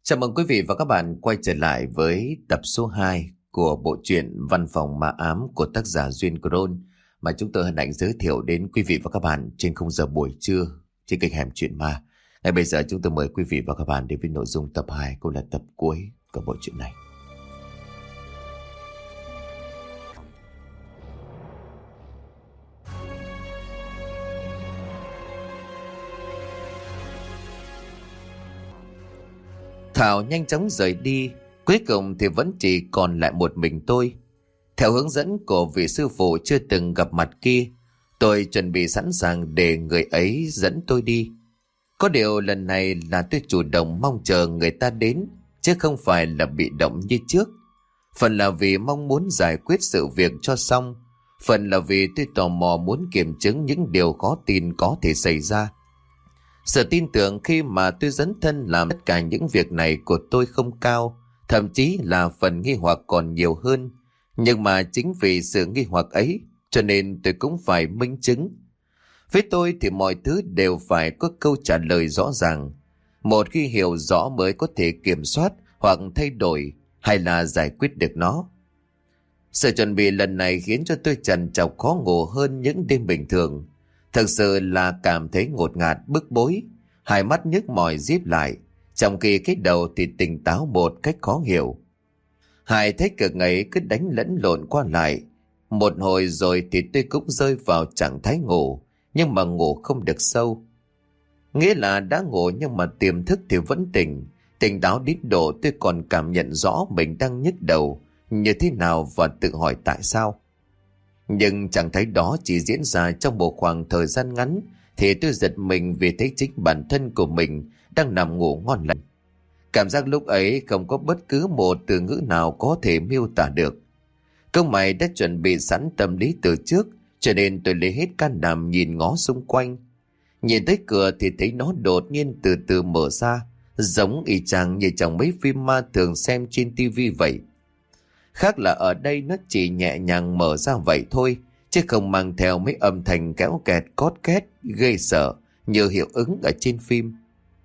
Chào mừng quý vị và các bạn quay trở lại với tập số 2 của bộ truyện Văn phòng ma ám của tác giả Duyên Cron mà chúng tôi hân hạnh giới thiệu đến quý vị và các bạn trên khung giờ buổi trưa trên kênh Hẻm Chuyện Ma. Ngay bây giờ chúng tôi mời quý vị và các bạn đến với nội dung tập 2 cũng là tập cuối của bộ truyện này. Thảo nhanh chóng rời đi, cuối cùng thì vẫn chỉ còn lại một mình tôi. Theo hướng dẫn của vị sư phụ chưa từng gặp mặt kia, tôi chuẩn bị sẵn sàng để người ấy dẫn tôi đi. Có điều lần này là tôi chủ động mong chờ người ta đến, chứ không phải là bị động như trước. Phần là vì mong muốn giải quyết sự việc cho xong, phần là vì tôi tò mò muốn kiểm chứng những điều khó tin có thể xảy ra. Sự tin tưởng khi mà tôi dấn thân làm tất cả những việc này của tôi không cao, thậm chí là phần nghi hoặc còn nhiều hơn. Nhưng mà chính vì sự nghi hoặc ấy, cho nên tôi cũng phải minh chứng. Với tôi thì mọi thứ đều phải có câu trả lời rõ ràng. Một khi hiểu rõ mới có thể kiểm soát hoặc thay đổi hay là giải quyết được nó. Sự chuẩn bị lần này khiến cho tôi trằn trọc khó ngủ hơn những đêm bình thường. Thực sự là cảm thấy ngột ngạt bức bối, hai mắt nhức mỏi díp lại, trong khi cái đầu thì tỉnh táo một cách khó hiểu. Hai thái cực ấy cứ đánh lẫn lộn qua lại. Một hồi rồi thì tôi cũng rơi vào trạng thái ngủ, nhưng mà ngủ không được sâu. Nghĩa là đã ngủ nhưng mà tiềm thức thì vẫn tỉnh. Tỉnh táo đến độ tôi còn cảm nhận rõ mình đang nhức đầu như thế nào và tự hỏi tại sao. Nhưng trạng thái đó chỉ diễn ra trong một khoảng thời gian ngắn thì tôi giật mình vì thấy chính bản thân của mình đang nằm ngủ ngon lành. Cảm giác lúc ấy không có bất cứ một từ ngữ nào có thể miêu tả được. Công mày đã chuẩn bị sẵn tâm lý từ trước, cho nên tôi lấy hết can đảm nhìn ngó xung quanh. Nhìn tới cửa thì thấy nó đột nhiên từ từ mở ra, giống y chang như trong mấy phim ma thường xem trên tivi vậy. Khác là ở đây nó chỉ nhẹ nhàng mở ra vậy thôi, chứ không mang theo mấy âm thanh kéo kẹt cót két gây sợ như hiệu ứng ở trên phim.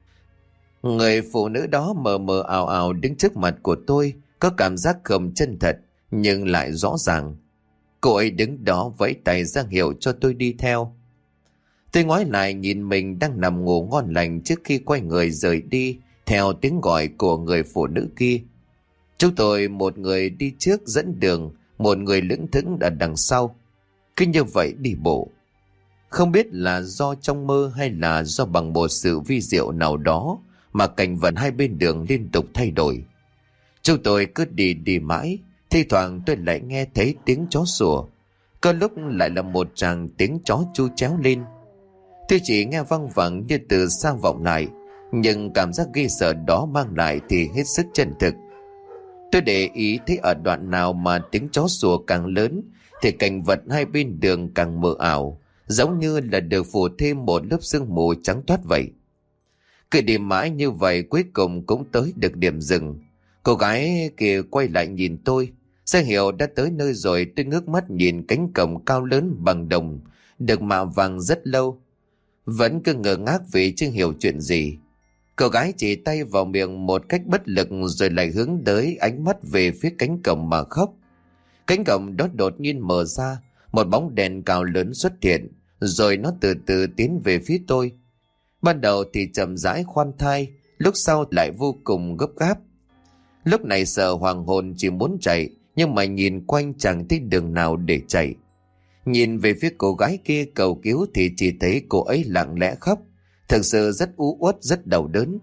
Người phụ nữ đó mờ mờ ảo ảo đứng trước mặt của tôi, có cảm giác không chân thật nhưng lại rõ ràng. Cô ấy đứng đó vẫy tay ra hiệu cho tôi đi theo. Tôi ngoái lại nhìn mình đang nằm ngủ ngon lành trước khi quay người rời đi theo tiếng gọi của người phụ nữ kia. Chúng tôi một người đi trước dẫn đường, một người lững thững ở đằng sau. Cứ như vậy đi bộ. Không biết là do trong mơ hay là do bằng một sự vi diệu nào đó mà cảnh vật hai bên đường liên tục thay đổi. Chúng tôi cứ đi mãi, thi thoảng tôi lại nghe thấy tiếng chó sủa. Có lúc lại là một tràng tiếng chó chu chéo lên. Tôi chỉ nghe văng vẳng như từ xa vọng lại, nhưng cảm giác ghê sợ đó mang lại thì hết sức chân thực. Tôi để ý thấy ở đoạn nào mà tiếng chó sủa càng lớn thì cảnh vật hai bên đường càng mờ ảo, giống như là được phủ thêm một lớp sương mù trắng toát vậy. Cứ đi mãi như vậy cuối cùng cũng tới được điểm dừng. Cô gái kia quay lại nhìn tôi, ra hiệu đã tới nơi rồi. Tôi ngước mắt nhìn cánh cổng cao lớn bằng đồng được mạ vàng rất lâu, vẫn cứ ngơ ngác vì chưa hiểu chuyện gì. Cô gái chỉ tay vào miệng một cách bất lực rồi lại hướng tới ánh mắt về phía cánh cổng mà khóc. Cánh cổng đó đột nhiên mở ra, một bóng đèn cao lớn xuất hiện, rồi nó từ từ tiến về phía tôi. Ban đầu thì chậm rãi khoan thai, lúc sau lại vô cùng gấp gáp. Lúc này sợ hoàng hồn chỉ muốn chạy, nhưng mà nhìn quanh chẳng thấy đường nào để chạy. Nhìn về phía cô gái kia cầu cứu thì chỉ thấy cô ấy lặng lẽ khóc, thực sự rất u uất, rất đau đớn.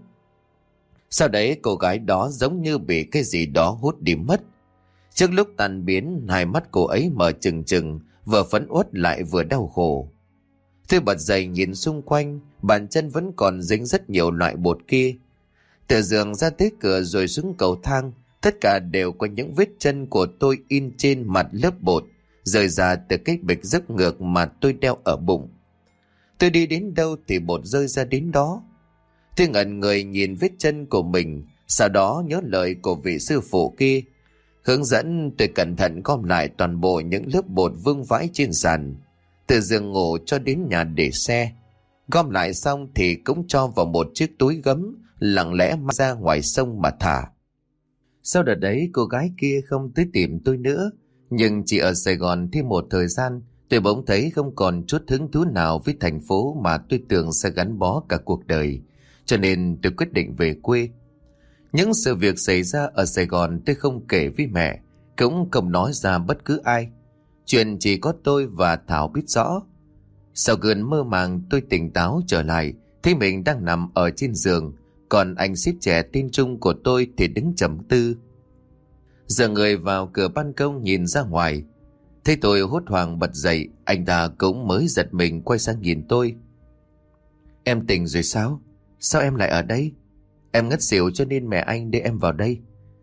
Sau đấy cô gái đó giống như bị cái gì đó hút đi mất. Trước lúc tan biến, hai mắt cô ấy mở trừng trừng, vừa phẫn uất lại vừa đau khổ. Tôi bật dậy nhìn xung quanh, bàn chân vẫn còn dính rất nhiều loại bột kia. Từ giường ra tới cửa rồi xuống cầu thang, tất cả đều có những vết chân của tôi in trên mặt lớp bột, rời ra từ cái bịch dấp ngược mà tôi đeo ở bụng. Tôi đi đến đâu thì bột rơi ra đến đó. Tôi ngẩn người nhìn vết chân của mình, sau đó nhớ lời của vị sư phụ kia. Hướng dẫn tôi cẩn thận gom lại toàn bộ những lớp bột vương vãi trên sàn, từ giường ngủ cho đến nhà để xe. Gom lại xong thì cũng cho vào một chiếc túi gấm lặng lẽ mang ra ngoài sông mà thả. Sau đợt đấy cô gái kia không tới tìm tôi nữa, nhưng chỉ ở Sài Gòn thêm một thời gian, tôi bỗng thấy không còn chút hứng thú nào với thành phố mà tôi tưởng sẽ gắn bó cả cuộc đời, cho nên tôi quyết định về quê. Những sự việc xảy ra ở Sài Gòn tôi không kể với mẹ, cũng không nói ra bất cứ ai. Chuyện chỉ có tôi và Thảo biết rõ. Sau cơn mơ màng tôi tỉnh táo trở lại, thấy mình đang nằm ở trên giường, còn anh ship trẻ tên Trung của tôi thì đứng trầm tư. Giờ người vào cửa ban công nhìn ra ngoài, thấy tôi hốt hoảng bật dậy, anh ta cũng mới giật mình quay sang nhìn tôi. Em tỉnh rồi sao? Sao em lại ở đây? Em ngất xỉu cho nên mẹ anh đưa em vào đây.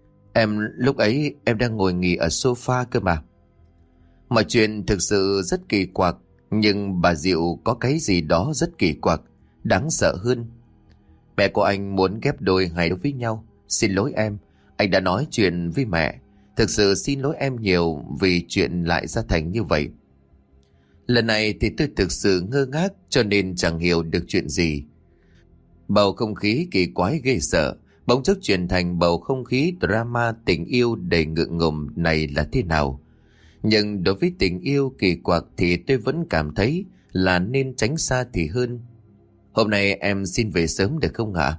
Lúc ấy em đang ngồi nghỉ ở sofa cơ mà. Mọi chuyện thực sự rất kỳ quặc, nhưng bà Diệu có cái gì đó rất kỳ quặc, đáng sợ hơn. Mẹ của anh muốn ghép đôi hai đứa với nhau. Xin lỗi em, anh đã nói chuyện với mẹ. Thực sự xin lỗi em nhiều vì chuyện lại ra thành như vậy. Lần này thì tôi thực sự ngơ ngác cho nên chẳng hiểu được chuyện gì. Bầu không khí kỳ quái ghê sợ bỗng chốc chuyển thành bầu không khí drama tình yêu đầy ngượng ngùng này là thế nào. Nhưng đối với tình yêu kỳ quặc thì tôi vẫn cảm thấy là nên tránh xa thì hơn. Hôm nay em xin về sớm được không ạ?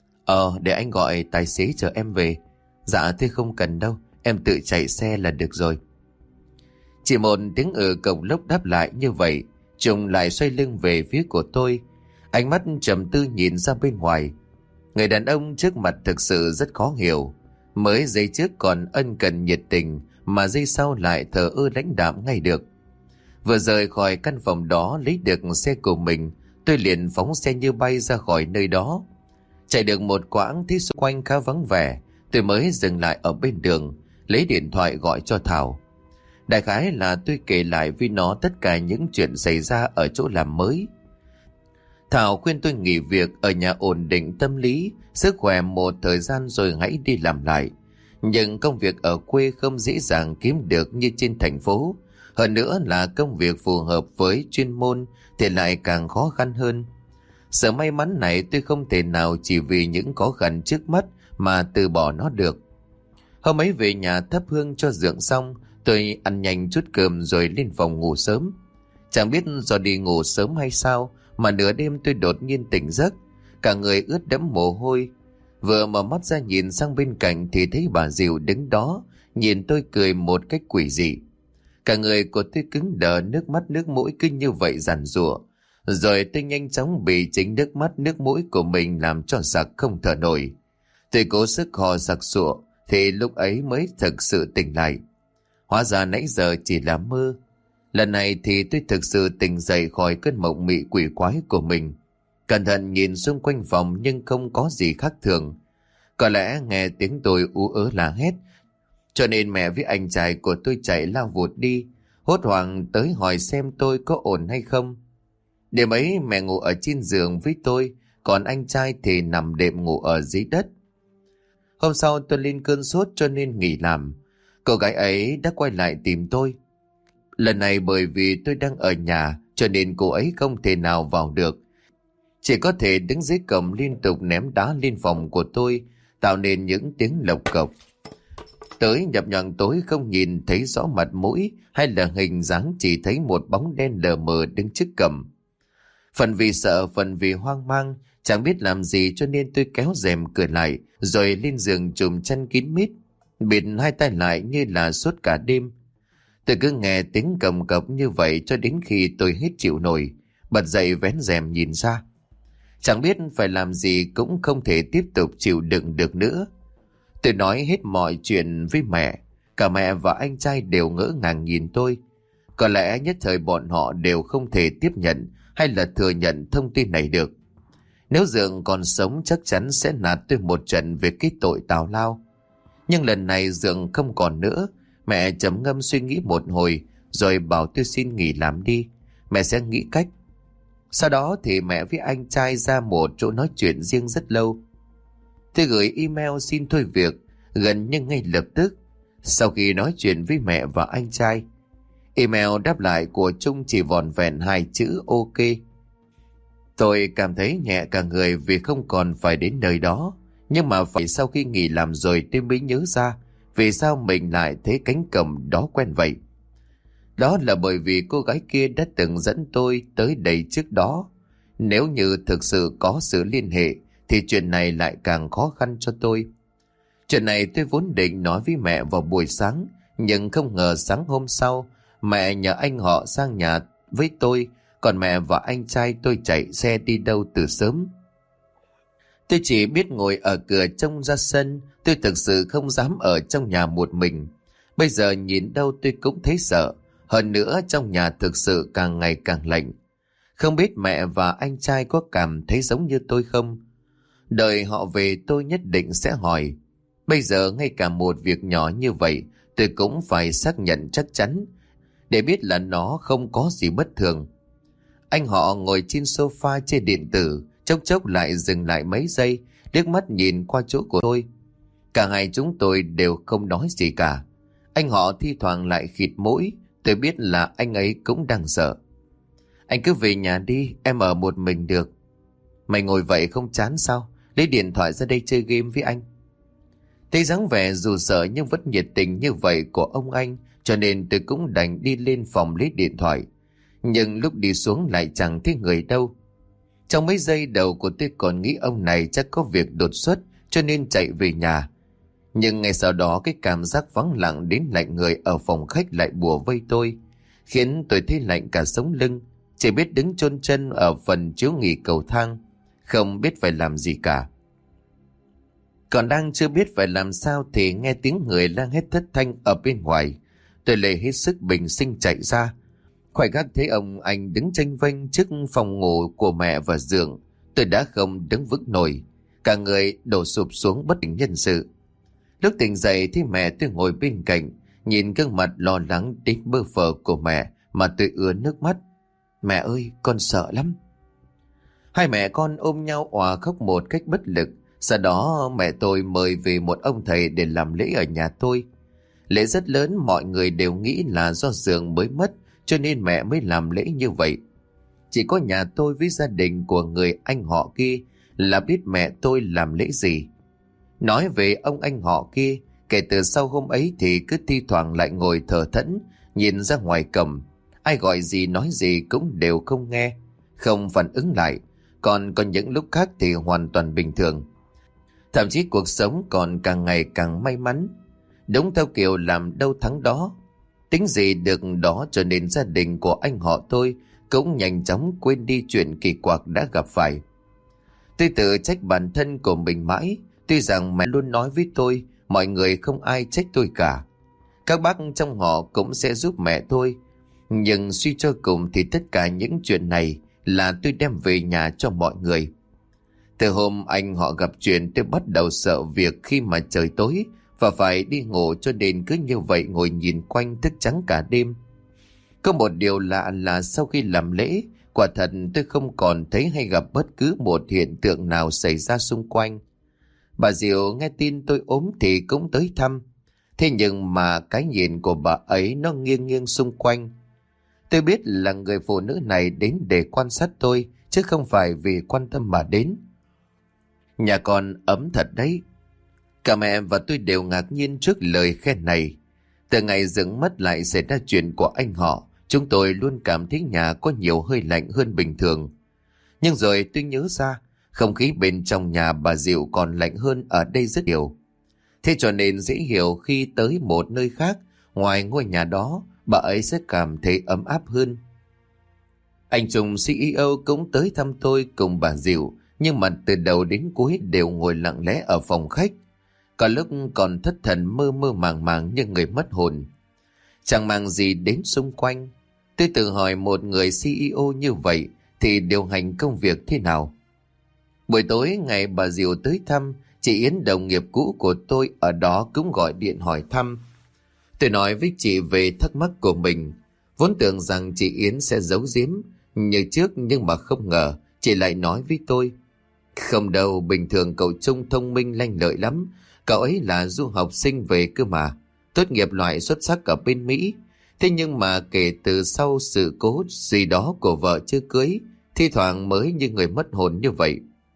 Để anh gọi tài xế chở em về. Dạ thế không cần đâu, em tự chạy xe là được rồi. Chỉ một tiếng cộc lốc đáp lại như vậy, Trung lại xoay lưng về phía của tôi. Ánh mắt trầm tư nhìn ra bên ngoài. Người đàn ông trước mặt thực sự rất khó hiểu. Mới giây trước còn ân cần nhiệt tình, mà giây sau lại thờ ơ lãnh đạm ngay được. Vừa rời khỏi căn phòng đó lấy được xe của mình, tôi liền phóng xe như bay ra khỏi nơi đó. Chạy được một quãng thấy xung quanh khá vắng vẻ, tôi mới dừng lại ở bên đường, lấy điện thoại gọi cho Thảo. Đại khái là tôi kể lại với nó tất cả những chuyện xảy ra ở chỗ làm mới. Thảo khuyên tôi nghỉ việc ở nhà ổn định tâm lý, sức khỏe một thời gian rồi hãy đi làm lại. Nhưng công việc ở quê không dễ dàng kiếm được như trên thành phố. Hơn nữa là công việc phù hợp với chuyên môn thì lại càng khó khăn hơn. Sự may mắn này tôi không thể nào chỉ vì những khó khăn trước mắt mà từ bỏ nó được. Hôm ấy về nhà thắp hương cho dượng xong, tôi ăn nhanh chút cơm rồi lên phòng ngủ sớm. Chẳng biết do đi ngủ sớm hay sao mà nửa đêm tôi đột nhiên tỉnh giấc, cả người ướt đẫm mồ hôi. Vừa mở mắt ra nhìn sang bên cạnh thì thấy bà Diệu đứng đó, nhìn tôi cười một cách quỷ dị. Cả người của tôi cứng đờ, nước mắt nước mũi cứ như vậy giàn giụa. Rồi tôi nhanh chóng bị chính nước mắt nước mũi của mình làm cho sặc không thở nổi. Tôi cố sức hò sặc sụa thì lúc ấy mới thực sự tỉnh lại. Hóa ra nãy giờ chỉ là mơ. Lần này thì tôi thực sự tỉnh dậy khỏi cơn mộng mị quỷ quái của mình. Cẩn thận nhìn xung quanh phòng nhưng không có gì khác thường. Có lẽ nghe tiếng tôi ú ớ la hét, cho nên mẹ với anh trai của tôi chạy lao vụt đi, hốt hoảng tới hỏi xem tôi có ổn hay không. Đêm ấy mẹ ngủ ở trên giường với tôi, còn anh trai thì nằm đệm ngủ ở dưới đất. Hôm sau tôi lên cơn sốt cho nên nghỉ làm. Cô gái ấy đã quay lại tìm tôi. Lần này bởi vì tôi đang ở nhà cho nên cô ấy không thể nào vào được. Chỉ có thể đứng dưới cổng liên tục ném đá lên phòng của tôi, tạo nên những tiếng lộc cộc. Tới nhập nhằng tối không nhìn thấy rõ mặt mũi hay là hình dáng, chỉ thấy một bóng đen lờ mờ đứng trước cổng. Phần vì sợ, phần vì hoang mang, chẳng biết làm gì cho nên tôi kéo rèm cửa lại, rồi lên giường trùm chăn kín mít, bịt hai tay lại như là suốt cả đêm. Tôi cứ nghe tiếng cầm cập như vậy cho đến khi tôi hết chịu nổi, bật dậy vén rèm nhìn ra. Chẳng biết phải làm gì cũng không thể tiếp tục chịu đựng được nữa. Tôi nói hết mọi chuyện với mẹ. Cả mẹ và anh trai đều ngỡ ngàng nhìn tôi. Có lẽ nhất thời bọn họ đều không thể tiếp nhận hay là thừa nhận thông tin này được. Nếu Dượng còn sống chắc chắn sẽ nạt tôi một trận về cái tội tào lao. Nhưng lần này Dượng không còn nữa. Mẹ trầm ngâm suy nghĩ một hồi rồi bảo tôi xin nghỉ làm đi, mẹ sẽ nghĩ cách. Sau đó thì mẹ với anh trai ra một chỗ nói chuyện riêng rất lâu. Tôi gửi email xin thôi việc gần như ngay lập tức. Sau khi nói chuyện với mẹ và anh trai, email đáp lại của Trung chỉ vỏn vẹn 2 chữ OK. Tôi cảm thấy nhẹ cả người vì không còn phải đến nơi đó. Nhưng mà phải sau khi nghỉ làm rồi tôi mới nhớ ra vì sao mình lại thấy cánh cổng đó quen vậy. Đó là bởi vì cô gái kia đã từng dẫn tôi tới đây trước đó. Nếu như thực sự có sự liên hệ thì chuyện này lại càng khó khăn cho tôi. Chuyện này tôi vốn định nói với mẹ vào buổi sáng, nhưng không ngờ sáng hôm sau mẹ nhờ anh họ sang nhà với tôi, còn mẹ và anh trai tôi chạy xe đi đâu từ sớm. Tôi chỉ biết ngồi ở cửa trông ra sân, tôi thực sự không dám ở trong nhà một mình. Bây giờ nhìn đâu tôi cũng thấy sợ, hơn nữa trong nhà thực sự càng ngày càng lạnh. Không biết mẹ và anh trai có cảm thấy giống như tôi không? Đợi họ về tôi nhất định sẽ hỏi. Bây giờ ngay cả một việc nhỏ như vậy tôi cũng phải xác nhận chắc chắn để biết là nó không có gì bất thường. Anh họ ngồi trên sofa chơi điện tử, chốc chốc lại dừng lại mấy giây, liếc mắt nhìn qua chỗ của tôi. Cả hai chúng tôi đều không nói gì cả. Anh họ thi thoảng lại khịt mũi, tôi biết là anh ấy cũng đang sợ. Anh cứ về nhà đi, em ở một mình được. Mày ngồi vậy không chán sao? Lấy điện thoại ra đây chơi game với anh. Thấy dáng vẻ dù sợ nhưng vẫn nhiệt tình như vậy của ông anh, cho nên tôi cũng đành đi lên phòng lấy điện thoại. Nhưng lúc đi xuống lại chẳng thấy người đâu. Trong mấy giây đầu của tôi còn nghĩ ông này chắc có việc đột xuất cho nên chạy về nhà. Nhưng ngay sau đó cái cảm giác vắng lặng đến lạnh người ở phòng khách lại bùa vây tôi, khiến tôi thấy lạnh cả sống lưng, chỉ biết đứng chôn chân ở phần chiếu nghỉ cầu thang, không biết phải làm gì cả. Còn đang chưa biết phải làm sao thì nghe tiếng người la hét thất thanh ở bên ngoài. Tôi lấy hết sức bình sinh chạy ra. Khoảnh khắc thấy ông anh đứng chênh vênh trước phòng ngủ của mẹ và giường, tôi đã không đứng vững nổi, cả người đổ sụp xuống bất tỉnh nhân sự. Lúc tỉnh dậy thì mẹ tôi ngồi bên cạnh, nhìn gương mặt lo lắng đến bơ phờ của mẹ mà tôi ứa nước mắt. Mẹ ơi, con sợ lắm. Hai mẹ con ôm nhau òa khóc một cách bất lực. Sau đó mẹ tôi mời về một ông thầy để làm lễ ở nhà tôi. Lễ rất lớn, mọi người đều nghĩ là do giường mới mất cho nên mẹ mới làm lễ như vậy. Chỉ có nhà tôi với gia đình của người anh họ kia là biết mẹ tôi làm lễ gì. Nói về ông anh họ kia, kể từ sau hôm ấy thì cứ thi thoảng lại ngồi thờ thẫn, nhìn ra ngoài cổng. Ai gọi gì nói gì cũng đều không nghe, không phản ứng lại. Còn có những lúc khác thì hoàn toàn bình thường. Thậm chí cuộc sống còn càng ngày càng may mắn. Đúng theo kiểu làm đâu thắng đó. Tính gì được đó, cho nên gia đình của anh họ tôi cũng nhanh chóng quên đi chuyện kỳ quặc đã gặp phải. Tôi tự trách bản thân của mình mãi. Tuy rằng mẹ luôn nói với tôi mọi người không ai trách tôi cả, các bác trong họ cũng sẽ giúp mẹ tôi. Nhưng suy cho cùng thì tất cả những chuyện này là tôi đem về nhà cho mọi người. Từ hôm anh họ gặp chuyện tôi bắt đầu sợ việc khi mà trời tối và phải đi ngủ, cho nên cứ như vậy ngồi nhìn quanh thức trắng cả đêm. Có một điều lạ là sau khi làm lễ, quả thật tôi không còn thấy hay gặp bất cứ một hiện tượng nào xảy ra xung quanh. Bà Diệu nghe tin tôi ốm thì cũng tới thăm. Thế nhưng mà cái nhìn của bà ấy nó nghiêng nghiêng xung quanh. Tôi biết là người phụ nữ này đến để quan sát tôi, chứ không phải vì quan tâm mà đến. Nhà con ấm thật đấy. Cả mẹ và tôi đều ngạc nhiên trước lời khen này. Từ ngày dựng mất lại xảy ra chuyện của anh họ, chúng tôi luôn cảm thấy nhà có nhiều hơi lạnh hơn bình thường. Nhưng rồi tôi nhớ ra, không khí bên trong nhà bà Diệu còn lạnh hơn ở đây rất nhiều. Thế cho nên dễ hiểu khi tới một nơi khác, ngoài ngôi nhà đó, bà ấy sẽ cảm thấy ấm áp hơn. Anh Trung CEO cũng tới thăm tôi cùng bà Diệu, nhưng mà từ đầu đến cuối đều ngồi lặng lẽ ở phòng khách. Có lúc còn thất thần mơ mơ màng màng như người mất hồn. Chẳng màng gì đến xung quanh. Tôi tự hỏi một người CEO như vậy thì điều hành công việc thế nào? Buổi tối ngày bà Diệu tới thăm, chị Yến đồng nghiệp cũ của tôi ở đó cũng gọi điện hỏi thăm. Tôi nói với chị về thắc mắc của mình. Vốn tưởng rằng chị Yến sẽ giấu giếm như trước, nhưng mà không ngờ chị lại nói với tôi. Không đâu, bình thường cậu Trung thông minh lanh lợi lắm. Cậu ấy là du học sinh về cơ mà, tốt nghiệp loại xuất sắc ở bên Mỹ. Thế nhưng mà kể từ sau sự cố gì đó của vợ chưa cưới thi thoảng mới như người mất hồn như vậy.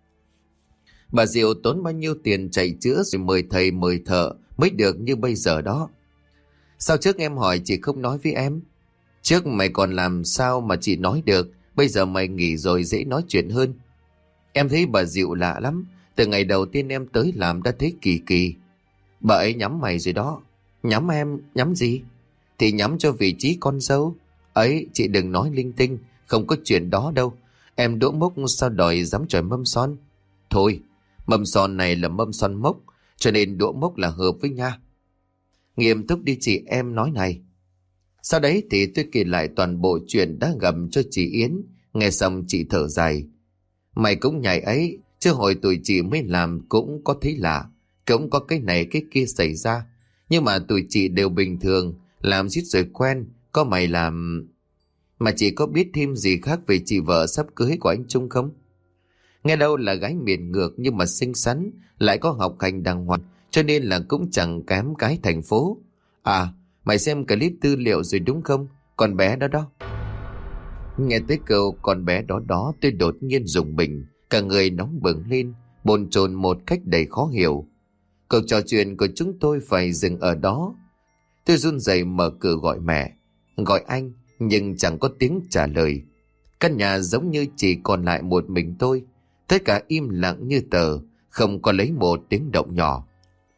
Bà Diệu tốn bao nhiêu tiền chạy chữa rồi mời thầy mời thợ mới được như bây giờ đó. Sao trước em hỏi chị không nói với em? Trước mày còn làm sao mà chị nói được, bây giờ mày nghỉ rồi dễ nói chuyện hơn. Em thấy bà Diệu lạ lắm, từ ngày đầu tiên em tới làm đã thấy kỳ kỳ. Bà ấy nhắm mày rồi đó. Nhắm em, nhắm gì? Thì nhắm cho vị trí con dâu. Ấy, chị đừng nói linh tinh, không có chuyện đó đâu. Em đỗ mốc sao đòi dám chọi mâm son? Thôi, mâm son này là mâm son mốc, cho nên đỗ mốc là hợp với nha. Nghiêm túc đi chị, em nói này. Sau đấy thì tôi kể lại toàn bộ chuyện đã gặp cho chị Yến. Nghe xong chị thở dài. Mày cũng nhảy ấy, chứ hồi tụi chị mới làm cũng có thấy lạ. Cũng có cái này cái kia xảy ra. Nhưng mà tụi chị đều bình thường, làm suýt rồi quen. Có mày làm... Mà chị có biết thêm gì khác về chị vợ sắp cưới của anh Trung không? Nghe đâu là gái miền ngược nhưng mà xinh xắn, lại có học hành đàng hoàng, cho nên là cũng chẳng kém cái thành phố. À, mày xem clip tư liệu rồi đúng không? Con bé đó đó. Nghe tới câu con bé đó đó, tôi đột nhiên rùng mình, cả người nóng bừng lên, bồn chồn một cách đầy khó hiểu. Cuộc trò chuyện của chúng tôi phải dừng ở đó. Tôi run rẩy mở cửa gọi mẹ, gọi anh, nhưng chẳng có tiếng trả lời. Căn nhà giống như chỉ còn lại một mình tôi, tất cả im lặng như tờ, không có lấy một tiếng động nhỏ.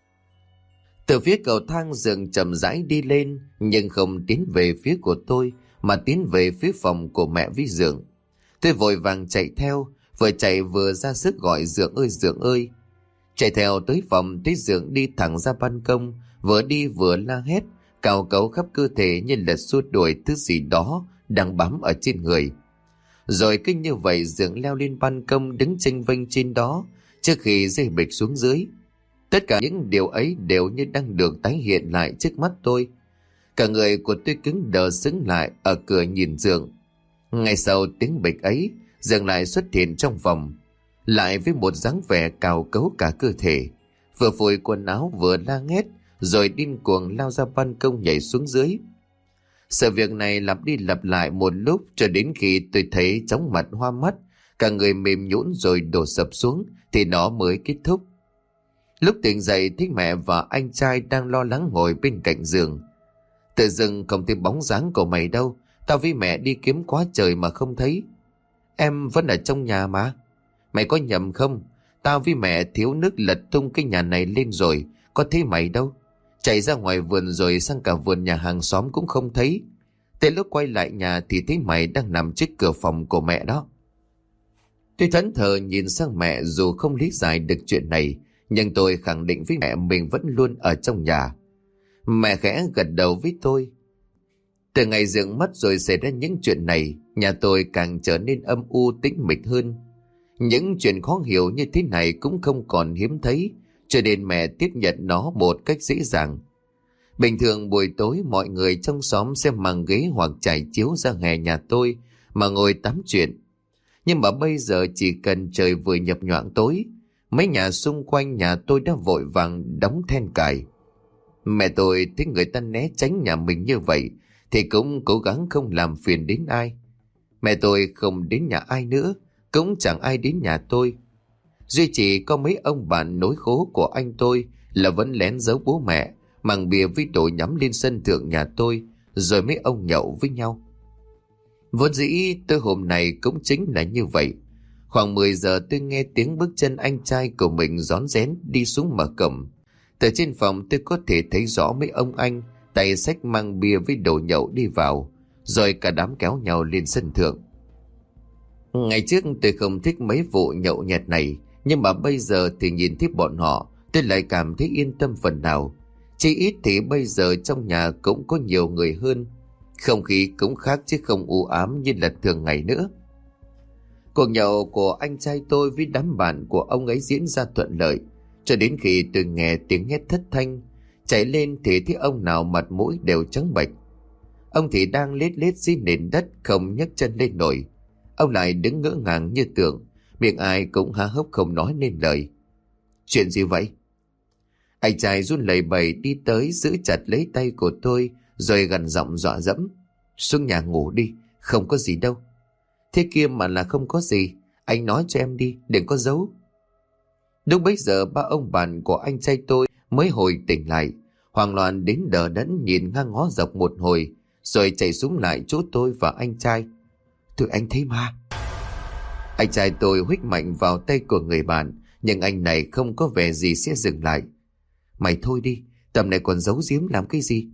Từ phía cầu thang giường chậm rãi đi lên, nhưng không tiến về phía của tôi, mà tiến về phía phòng của mẹ với Dượng. Tôi vội vàng chạy theo, vừa chạy vừa ra sức gọi Dượng ơi Dượng ơi. Chạy theo tới phòng, thấy Dượng đi thẳng ra ban công, vừa đi vừa la hét, cào cấu khắp cơ thể như là xua đuổi thứ gì đó đang bám ở trên người. Rồi cứ như vậy Dượng leo lên ban công đứng chênh vênh trên đó, trước khi rơi bịch xuống dưới. Tất cả những điều ấy đều như đang được tái hiện lại trước mắt tôi. Cả người của tôi cứng đờ sững lại ở cửa nhìn Dượng. Ngay sau tiếng bịch ấy, Dượng lại xuất hiện trong phòng, lại với một dáng vẻ cào cấu cả cơ thể, vừa phủi quần áo vừa la hét, rồi điên cuồng lao ra ban công nhảy xuống dưới. Sự việc này lặp đi lặp lại một lúc cho đến khi tôi thấy chóng mặt hoa mắt, cả người mềm nhũn rồi đổ sập xuống thì nó mới kết thúc. Lúc tỉnh dậy thấy mẹ và anh trai đang lo lắng ngồi bên cạnh giường. Tự dưng không thấy bóng dáng của mày đâu, tao với mẹ đi kiếm quá trời mà không thấy. Em vẫn ở trong nhà mà. Mày có nhầm không? Tao với mẹ thiếu nước lật tung cái nhà này lên rồi, có thấy mày đâu. Chạy ra ngoài vườn rồi sang cả vườn nhà hàng xóm cũng không thấy. Tới lúc quay lại nhà thì thấy mày đang nằm trước cửa phòng của mẹ đó. Tôi thẫn thờ nhìn sang mẹ, dù không lý giải được chuyện này, nhưng tôi khẳng định với mẹ mình vẫn luôn ở trong nhà. Mẹ khẽ gật đầu với tôi. Từ ngày Dượng mất rồi xảy ra những chuyện này, nhà tôi càng trở nên âm u tĩnh mịch hơn. Những chuyện khó hiểu như thế này cũng không còn hiếm thấy, cho nên mẹ tiếp nhận nó một cách dễ dàng. Bình thường buổi tối mọi người trong xóm sẽ mang ghế hoặc trải chiếu ra hè nhà tôi mà ngồi tám chuyện. Nhưng mà bây giờ chỉ cần trời vừa nhập nhoạng tối, mấy nhà xung quanh nhà tôi đã vội vàng đóng then cài. Mẹ tôi thấy người ta né tránh nhà mình như vậy thì cũng cố gắng không làm phiền đến ai. Mẹ tôi không đến nhà ai nữa, cũng chẳng ai đến nhà tôi. Duy chỉ có mấy ông bạn nối khố của anh tôi là vẫn lén giấu bố mẹ, mang bia với đồ nhắm lên sân thượng nhà tôi, rồi mấy ông nhậu với nhau. Vốn dĩ tôi hôm nay cũng chính là như vậy. Khoảng 10 giờ tôi nghe tiếng bước chân anh trai của mình rón rén đi xuống mở cổng. Từ trên phòng tôi có thể thấy rõ mấy ông anh tay xách mang bia với đồ nhậu đi vào, rồi cả đám kéo nhau lên sân thượng. Ngày trước tôi không thích mấy vụ nhậu nhẹt này, nhưng mà bây giờ thì nhìn thấy bọn họ, tôi lại cảm thấy yên tâm phần nào. Chỉ ít thì bây giờ trong nhà cũng có nhiều người hơn, không khí cũng khác chứ không u ám như là thường ngày nữa. Cuộc nhậu của anh trai tôi với đám bạn của ông ấy diễn ra thuận lợi, cho đến khi tôi nghe tiếng hét thất thanh. Chạy lên thì thấy ông nào mặt mũi đều trắng bệch. Ông thì đang lết lết dưới nền đất không nhấc chân lên nổi. Ông lại đứng ngỡ ngàng như tượng, miệng ai cũng há hốc không nói nên lời. Chuyện gì vậy? Anh trai run lẩy bẩy đi tới giữ chặt lấy tay của tôi, rồi gần giọng dọa dẫm. Xuống nhà ngủ đi, không có gì đâu. Thế kia mà là không có gì. Anh nói cho em đi, đừng có giấu. Lúc bấy giờ ba ông bạn của anh trai tôi mới hồi tỉnh lại, hoảng loạn đến đờ đẫn nhìn ngang ngó dọc một hồi, rồi chạy xuống lại chỗ tôi và anh trai. Tụi anh thấy ma. Anh trai tôi huých mạnh vào tay của người bạn, nhưng anh này không có vẻ gì sẽ dừng lại. Mày thôi đi, tầm này còn giấu giếm làm cái gì?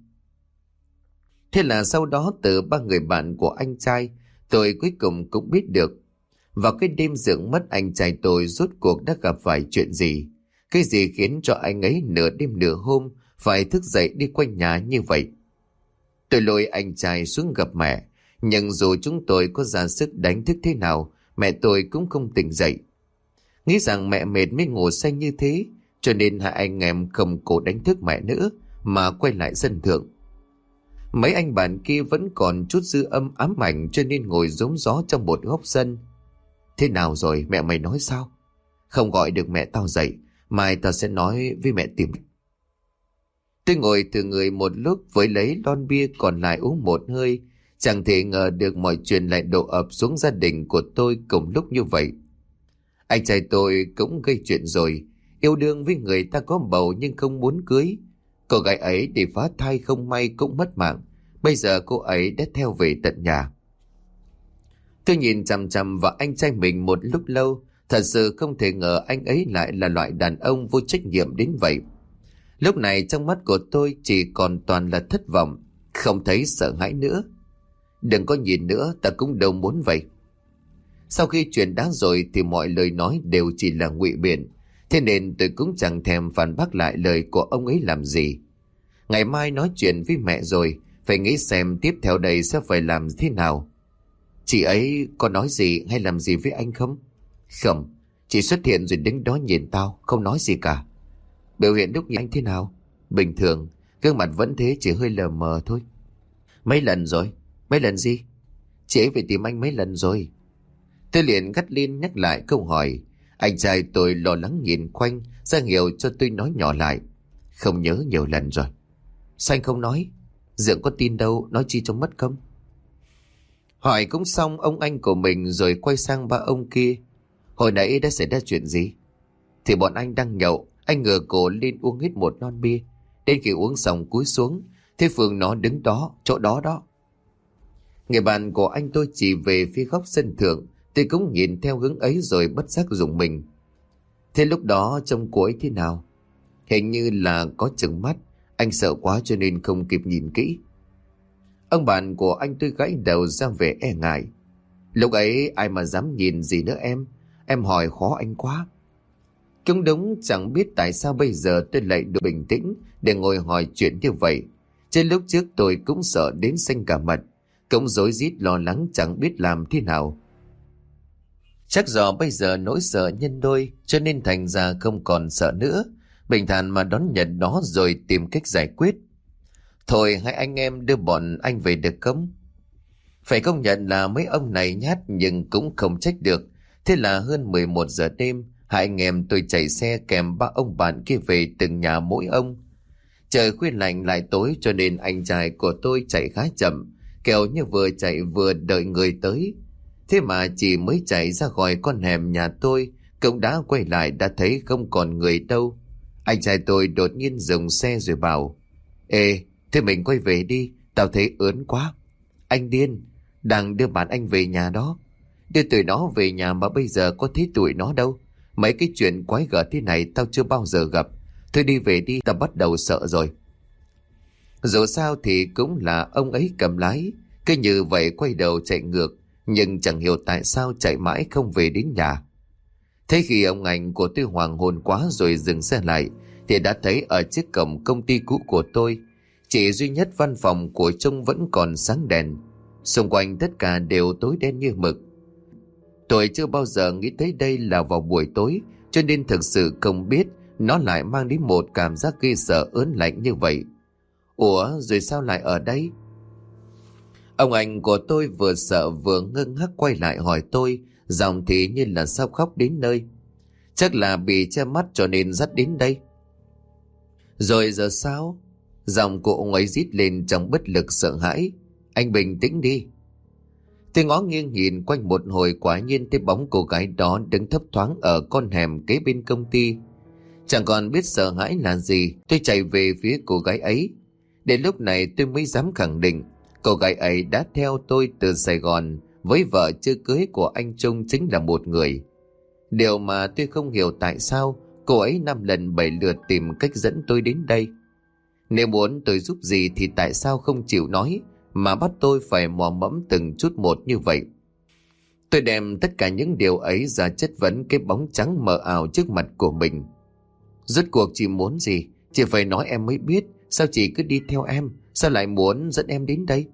Thế là sau đó từ ba người bạn của anh trai, tôi cuối cùng cũng biết được vào cái đêm dưỡng mất anh trai tôi rốt cuộc đã gặp phải chuyện gì. Cái gì khiến cho anh ấy nửa đêm nửa hôm phải thức dậy đi quanh nhà như vậy. Tôi lôi anh trai xuống gặp mẹ, nhưng dù chúng tôi có ra sức đánh thức thế nào, mẹ tôi cũng không tỉnh dậy. Nghĩ rằng mẹ mệt mới ngủ say như thế, cho nên hai anh em không cố đánh thức mẹ nữa mà quay lại sân thượng. Mấy anh bạn kia vẫn còn chút dư âm ám ảnh, cho nên ngồi rống gió trong một góc sân. Thế nào rồi, mẹ mày nói sao? Không gọi được mẹ tao dậy, mai tao sẽ nói với mẹ tìm. Tôi ngồi từ người một lúc với lấy lon bia còn lại uống một hơi. Chẳng thể ngờ được mọi chuyện lại đổ ập xuống gia đình của tôi cùng lúc như vậy. Anh trai tôi cũng gây chuyện rồi, yêu đương với người ta có bầu nhưng không muốn cưới. Cô gái ấy để phá thai không may cũng mất mạng. Bây giờ cô ấy đã theo về tận nhà. Tôi nhìn chằm chằm vào anh trai mình một lúc lâu, thật sự không thể ngờ anh ấy lại là loại đàn ông vô trách nhiệm đến vậy. Lúc này trong mắt của tôi chỉ còn toàn là thất vọng, không thấy sợ hãi nữa. Đừng có nhìn nữa, ta cũng đâu muốn vậy. Sau khi chuyện đã rồi thì mọi lời nói đều chỉ là ngụy biện, thế nên tôi cũng chẳng thèm phản bác lại lời của ông ấy làm gì. Ngày mai nói chuyện với mẹ rồi, phải nghĩ xem tiếp theo đây sẽ phải làm thế nào. Chị ấy có nói gì hay làm gì với anh không? Không, chị xuất hiện rồi đứng đó nhìn tao, không nói gì cả. Biểu hiện lúc nhìn anh thế nào? Bình thường, gương mặt vẫn thế, chỉ hơi lờ mờ thôi. Mấy lần rồi? Mấy lần gì? Chị ấy về tìm anh mấy lần rồi? Tôi liền gắt lên nhắc lại câu hỏi. Anh trai tôi lo lắng nhìn quanh, ra hiệu cho tôi nói nhỏ lại. Không nhớ nhiều lần rồi. Sao anh không nói? Dượng có tin đâu, nói chi trong mất công. Hỏi cũng xong ông anh của mình rồi quay sang ba ông kia. Hồi nãy đã xảy ra chuyện gì? Thì bọn anh đang nhậu, anh ngửa cổ lên uống hết một lon bia. Đến khi uống xong cúi xuống, thế Phương nó đứng đó, chỗ đó đó. Người bạn của anh tôi chỉ về phía góc sân thượng, tôi cũng nhìn theo hướng ấy rồi bất giác rùng mình. Thế lúc đó trông cô ấy thế nào? Hình như là có chừng mắt, anh sợ quá cho nên không kịp nhìn kỹ. Ông bạn của anh tôi gãy đầu ra vẻ e ngại. Lúc ấy ai mà dám nhìn gì nữa em hỏi khó anh quá. Cũng đúng, chẳng biết tại sao bây giờ tôi lại được bình tĩnh để ngồi hỏi chuyện như vậy. Trên lúc trước tôi cũng sợ đến xanh cả mặt, cũng rối rít lo lắng chẳng biết làm thế nào. Chắc do bây giờ nỗi sợ nhân đôi, cho nên thành ra không còn sợ nữa, bình thản mà đón nhận đó rồi tìm cách giải quyết. Thôi hai anh em đưa bọn anh về được không? Phải công nhận là mấy ông này nhát nhưng cũng không trách được. Thế là hơn 11 giờ đêm, hai anh em tôi chạy xe kèm ba ông bạn kia về từng nhà mỗi ông. Trời khuya lạnh lại tối cho nên anh trai của tôi chạy khá chậm, kẻo như vừa chạy vừa đợi người tới. Thế mà chỉ mới chạy ra khỏi con hẻm nhà tôi, cũng đã quay lại đã thấy không còn người đâu. Anh trai tôi đột nhiên dừng xe rồi bảo: Ê, thế mình quay về đi, tao thấy ớn quá. Anh điên, đang đưa bạn anh về nhà đó. Đưa tụi nó về nhà mà bây giờ có thấy tụi nó đâu. Mấy cái chuyện quái gở thế này tao chưa bao giờ gặp. Thôi đi về đi, tao bắt đầu sợ rồi. Dù sao thì cũng là ông ấy cầm lái, cứ như vậy quay đầu chạy ngược, nhưng chẳng hiểu tại sao chạy mãi không về đến nhà. Thế khi ông anh của tôi hoàng hồn quá rồi dừng xe lại, thì đã thấy ở trước cổng công ty cũ của tôi, chỉ duy nhất văn phòng của trông vẫn còn sáng đèn. Xung quanh tất cả đều tối đen như mực. Tôi chưa bao giờ nghĩ tới đây là vào buổi tối, cho nên thực sự không biết nó lại mang đến một cảm giác ghê sợ ớn lạnh như vậy. Ủa rồi sao lại ở đây? Ông anh của tôi vừa sợ vừa ngơ ngác quay lại hỏi tôi, giọng thì như là sắp khóc đến nơi. Chắc là bị che mắt cho nên dắt đến đây. Rồi giờ sao? Giọng của ông ấy rít lên trong bất lực sợ hãi. Anh bình tĩnh đi. Tôi ngó nghiêng nhìn quanh một hồi, quả nhiên thấy bóng cô gái đó đứng thấp thoáng ở con hẻm kế bên công ty. Chẳng còn biết sợ hãi là gì, tôi chạy về phía cô gái ấy. Đến lúc này tôi mới dám khẳng định cô gái ấy đã theo tôi từ Sài Gòn với vợ chưa cưới của anh Trung chính là một người. Điều mà tôi không hiểu tại sao cô ấy 5 lần 7 lượt tìm cách dẫn tôi đến đây. Nếu muốn tôi giúp gì thì tại sao không chịu nói mà bắt tôi phải mò mẫm từng chút một như vậy. Tôi đem tất cả những điều ấy ra chất vấn cái bóng trắng mờ ảo trước mặt của mình. Rốt cuộc chị muốn gì? Chị phải nói em mới biết. Sao chị cứ đi theo em? Sao lại muốn dẫn em đến đây?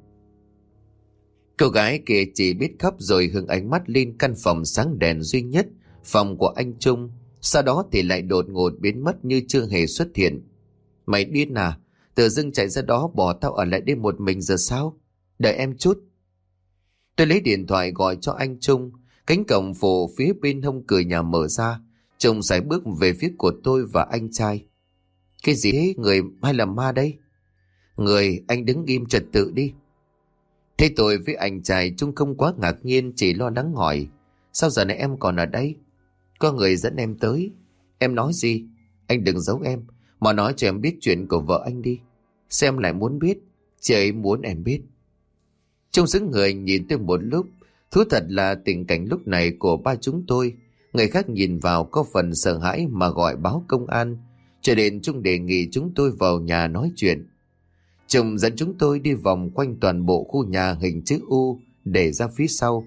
Cô gái kia chỉ biết khóc rồi hướng ánh mắt lên căn phòng sáng đèn duy nhất, phòng của anh Trung. Sau đó thì lại đột ngột biến mất như chưa hề xuất hiện. Mày điên à? Tự dưng chạy ra đó bỏ tao ở lại đây một mình giờ sao? Đợi em chút. Tôi lấy điện thoại gọi cho anh Trung. Cánh cổng phủ phía bên hông cửa nhà mở ra. Trung sải bước về phía của tôi và anh trai. Cái gì thế? Người hay là ma đây? Người, anh đứng im trật tự đi. Thế tôi với anh trai Trung không quá ngạc nhiên, chỉ lo lắng hỏi. Sao giờ này em còn ở đây? Có người dẫn em tới. Em nói gì? Anh đừng giấu em, mà nói cho em biết chuyện của vợ anh đi. Xem lại muốn biết. Chị ấy muốn em biết. Trung sững người nhìn tôi một lúc. Thú thật là tình cảnh lúc này của ba chúng tôi, người khác nhìn vào có phần sợ hãi mà gọi báo công an. Cho nên Trung đề nghị chúng tôi vào nhà nói chuyện. Trung dẫn chúng tôi đi vòng quanh toàn bộ khu nhà hình chữ U để ra phía sau.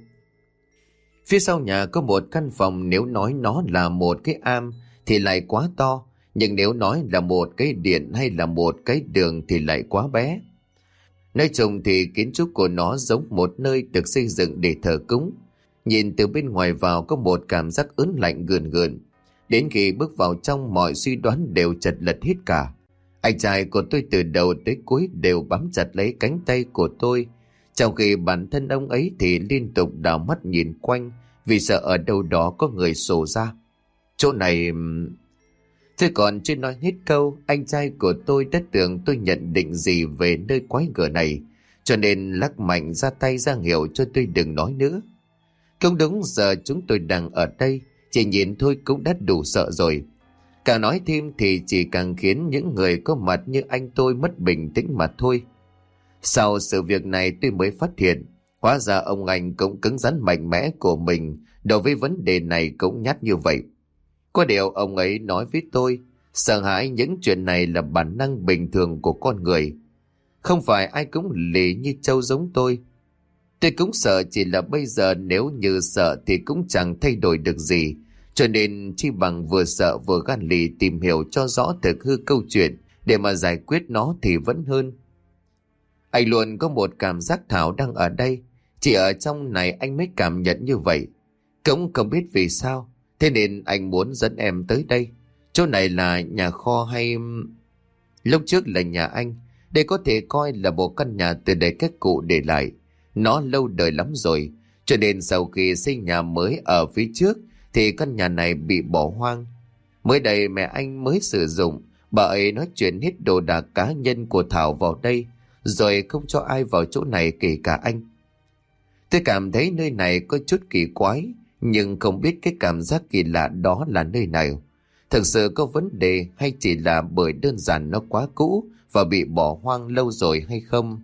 Phía sau nhà có một căn phòng, nếu nói nó là một cái am thì lại quá to, nhưng nếu nói là một cái điện hay là một cái đường thì lại quá bé. Nói chung thì kiến trúc của nó giống một nơi được xây dựng để thờ cúng. Nhìn từ bên ngoài vào có một cảm giác ớn lạnh gườn gườn. Đến khi bước vào trong, mọi suy đoán đều chật lật hết cả. Anh trai của tôi từ đầu tới cuối đều bám chặt lấy cánh tay của tôi, trong khi bản thân ông ấy thì liên tục đảo mắt nhìn quanh vì sợ ở đâu đó có người sổ ra. Chỗ này... Tôi còn chưa nói hết câu, anh trai của tôi đã tưởng tôi nhận định gì về nơi quái gở này, cho nên lắc mạnh ra tay ra hiệu cho tôi đừng nói nữa. Không đúng, giờ chúng tôi đang ở đây, chỉ nhìn thôi cũng đã đủ sợ rồi. Càng nói thêm thì chỉ càng khiến những người có mặt như anh tôi mất bình tĩnh mà thôi. Sau sự việc này tôi mới phát hiện, hóa ra ông anh cũng cứng rắn mạnh mẽ của mình đối với vấn đề này cũng nhát như vậy. Có điều ông ấy nói với tôi, sợ hãi những chuyện này là bản năng bình thường của con người. Không phải ai cũng lì như trâu giống tôi. Tôi cũng sợ, chỉ là bây giờ nếu như sợ thì cũng chẳng thay đổi được gì. Cho nên chi bằng vừa sợ vừa gan lì tìm hiểu cho rõ thực hư câu chuyện để mà giải quyết nó thì vẫn hơn. Anh luôn có một cảm giác Thảo đang ở đây. Chỉ ở trong này anh mới cảm nhận như vậy. Cũng không biết vì sao. Thế nên anh muốn dẫn em tới đây. Chỗ này là nhà kho hay... Lúc trước là nhà anh. Đây có thể coi là một căn nhà từ đời các cụ để lại. Nó lâu đời lắm rồi. Cho nên sau khi xây nhà mới ở phía trước thì căn nhà này bị bỏ hoang. Mới đây mẹ anh mới sử dụng. Bà ấy nói chuyện hết đồ đạc cá nhân của Thảo vào đây, rồi không cho ai vào chỗ này kể cả anh. Tôi cảm thấy nơi này có chút kỳ quái, nhưng không biết cái cảm giác kỳ lạ đó là nơi nào. Thực sự có vấn đề hay chỉ là bởi đơn giản nó quá cũ và bị bỏ hoang lâu rồi hay không?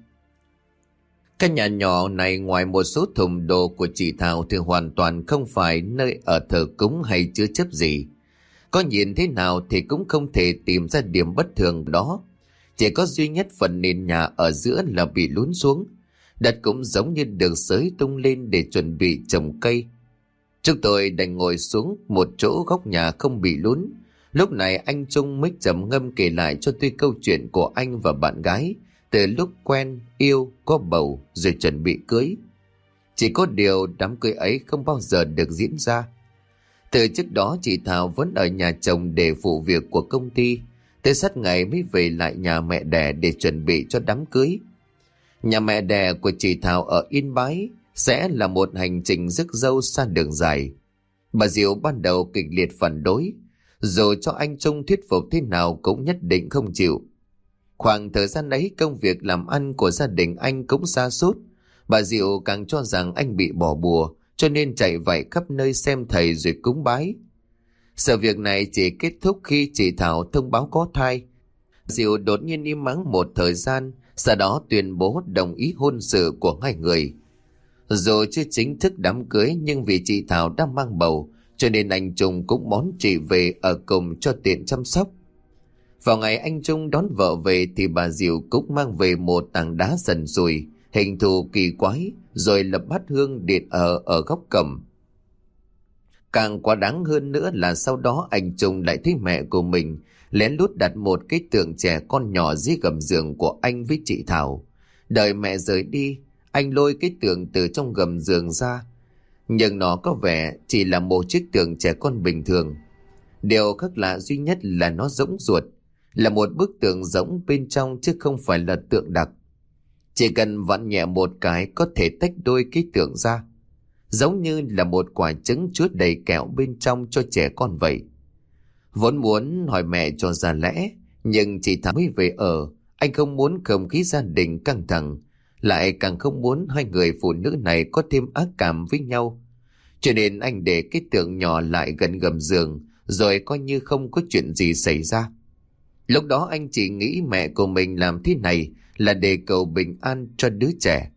Căn nhà nhỏ này ngoài một số thùng đồ của chị Thảo thì hoàn toàn không phải nơi ở thờ cúng hay chứa chấp gì. Có nhìn thế nào thì cũng không thể tìm ra điểm bất thường đó. Chỉ có duy nhất phần nền nhà ở giữa là bị lún xuống. Đất cũng giống như được xới tung lên để chuẩn bị trồng cây. Chúng tôi đành ngồi xuống một chỗ góc nhà không bị lún. Lúc này anh Trung mới trầm ngâm kể lại cho tôi câu chuyện của anh và bạn gái từ lúc quen, yêu, có bầu rồi chuẩn bị cưới. Chỉ có điều đám cưới ấy không bao giờ được diễn ra. Từ trước đó chị Thảo vẫn ở nhà chồng để phụ việc của công ty. Tới sát ngày mới về lại nhà mẹ đẻ để chuẩn bị cho đám cưới. Nhà mẹ đẻ của chị Thảo ở Yên Bái sẽ là một hành trình rước dâu xa đường dài. Bà Diệu ban đầu kịch liệt phản đối, dù cho anh Trung thuyết phục thế nào cũng nhất định không chịu. Khoảng thời gian ấy công việc làm ăn của gia đình anh cũng sa sút. Bà Diệu càng cho rằng anh bị bỏ bùa, cho nên chạy vạy khắp nơi xem thầy rồi cúng bái. Sự việc này chỉ kết thúc khi chị Thảo thông báo có thai. Diệu đột nhiên im ắng một thời gian, sau đó tuyên bố đồng ý hôn sự của hai người. Dù chưa chính thức đám cưới, nhưng vì chị Thảo đang mang bầu, cho nên anh Trung cũng món chị về ở cùng cho tiện chăm sóc. Vào ngày anh Trung đón vợ về thì bà Diệu cũng mang về một tảng đá sần sùi, hình thù kỳ quái, rồi lập bát hương điện ở góc cẩm. Càng quá đáng hơn nữa là sau đó anh Trung lại thấy mẹ của mình lén lút đặt một cái tượng trẻ con nhỏ dưới gầm giường của anh với chị Thảo. Đợi mẹ rời đi, anh lôi cái tượng từ trong gầm giường ra, nhưng nó có vẻ chỉ là một chiếc tượng trẻ con bình thường. Điều khác lạ duy nhất là nó rỗng ruột, là một bức tượng rỗng bên trong chứ không phải là tượng đặc. Chỉ cần vặn nhẹ một cái có thể tách đôi cái tượng ra, giống như là một quả trứng chứa đầy kẹo bên trong cho trẻ con vậy. Vốn muốn hỏi mẹ cho ra lẽ, nhưng chị Thảo mới về ở, anh không muốn không khí gia đình căng thẳng, lại càng không muốn hai người phụ nữ này có thêm ác cảm với nhau. Cho nên anh để cái tượng nhỏ lại gần gầm giường, rồi coi như không có chuyện gì xảy ra. Lúc đó anh chỉ nghĩ mẹ của mình làm thế này là để cầu bình an cho đứa trẻ.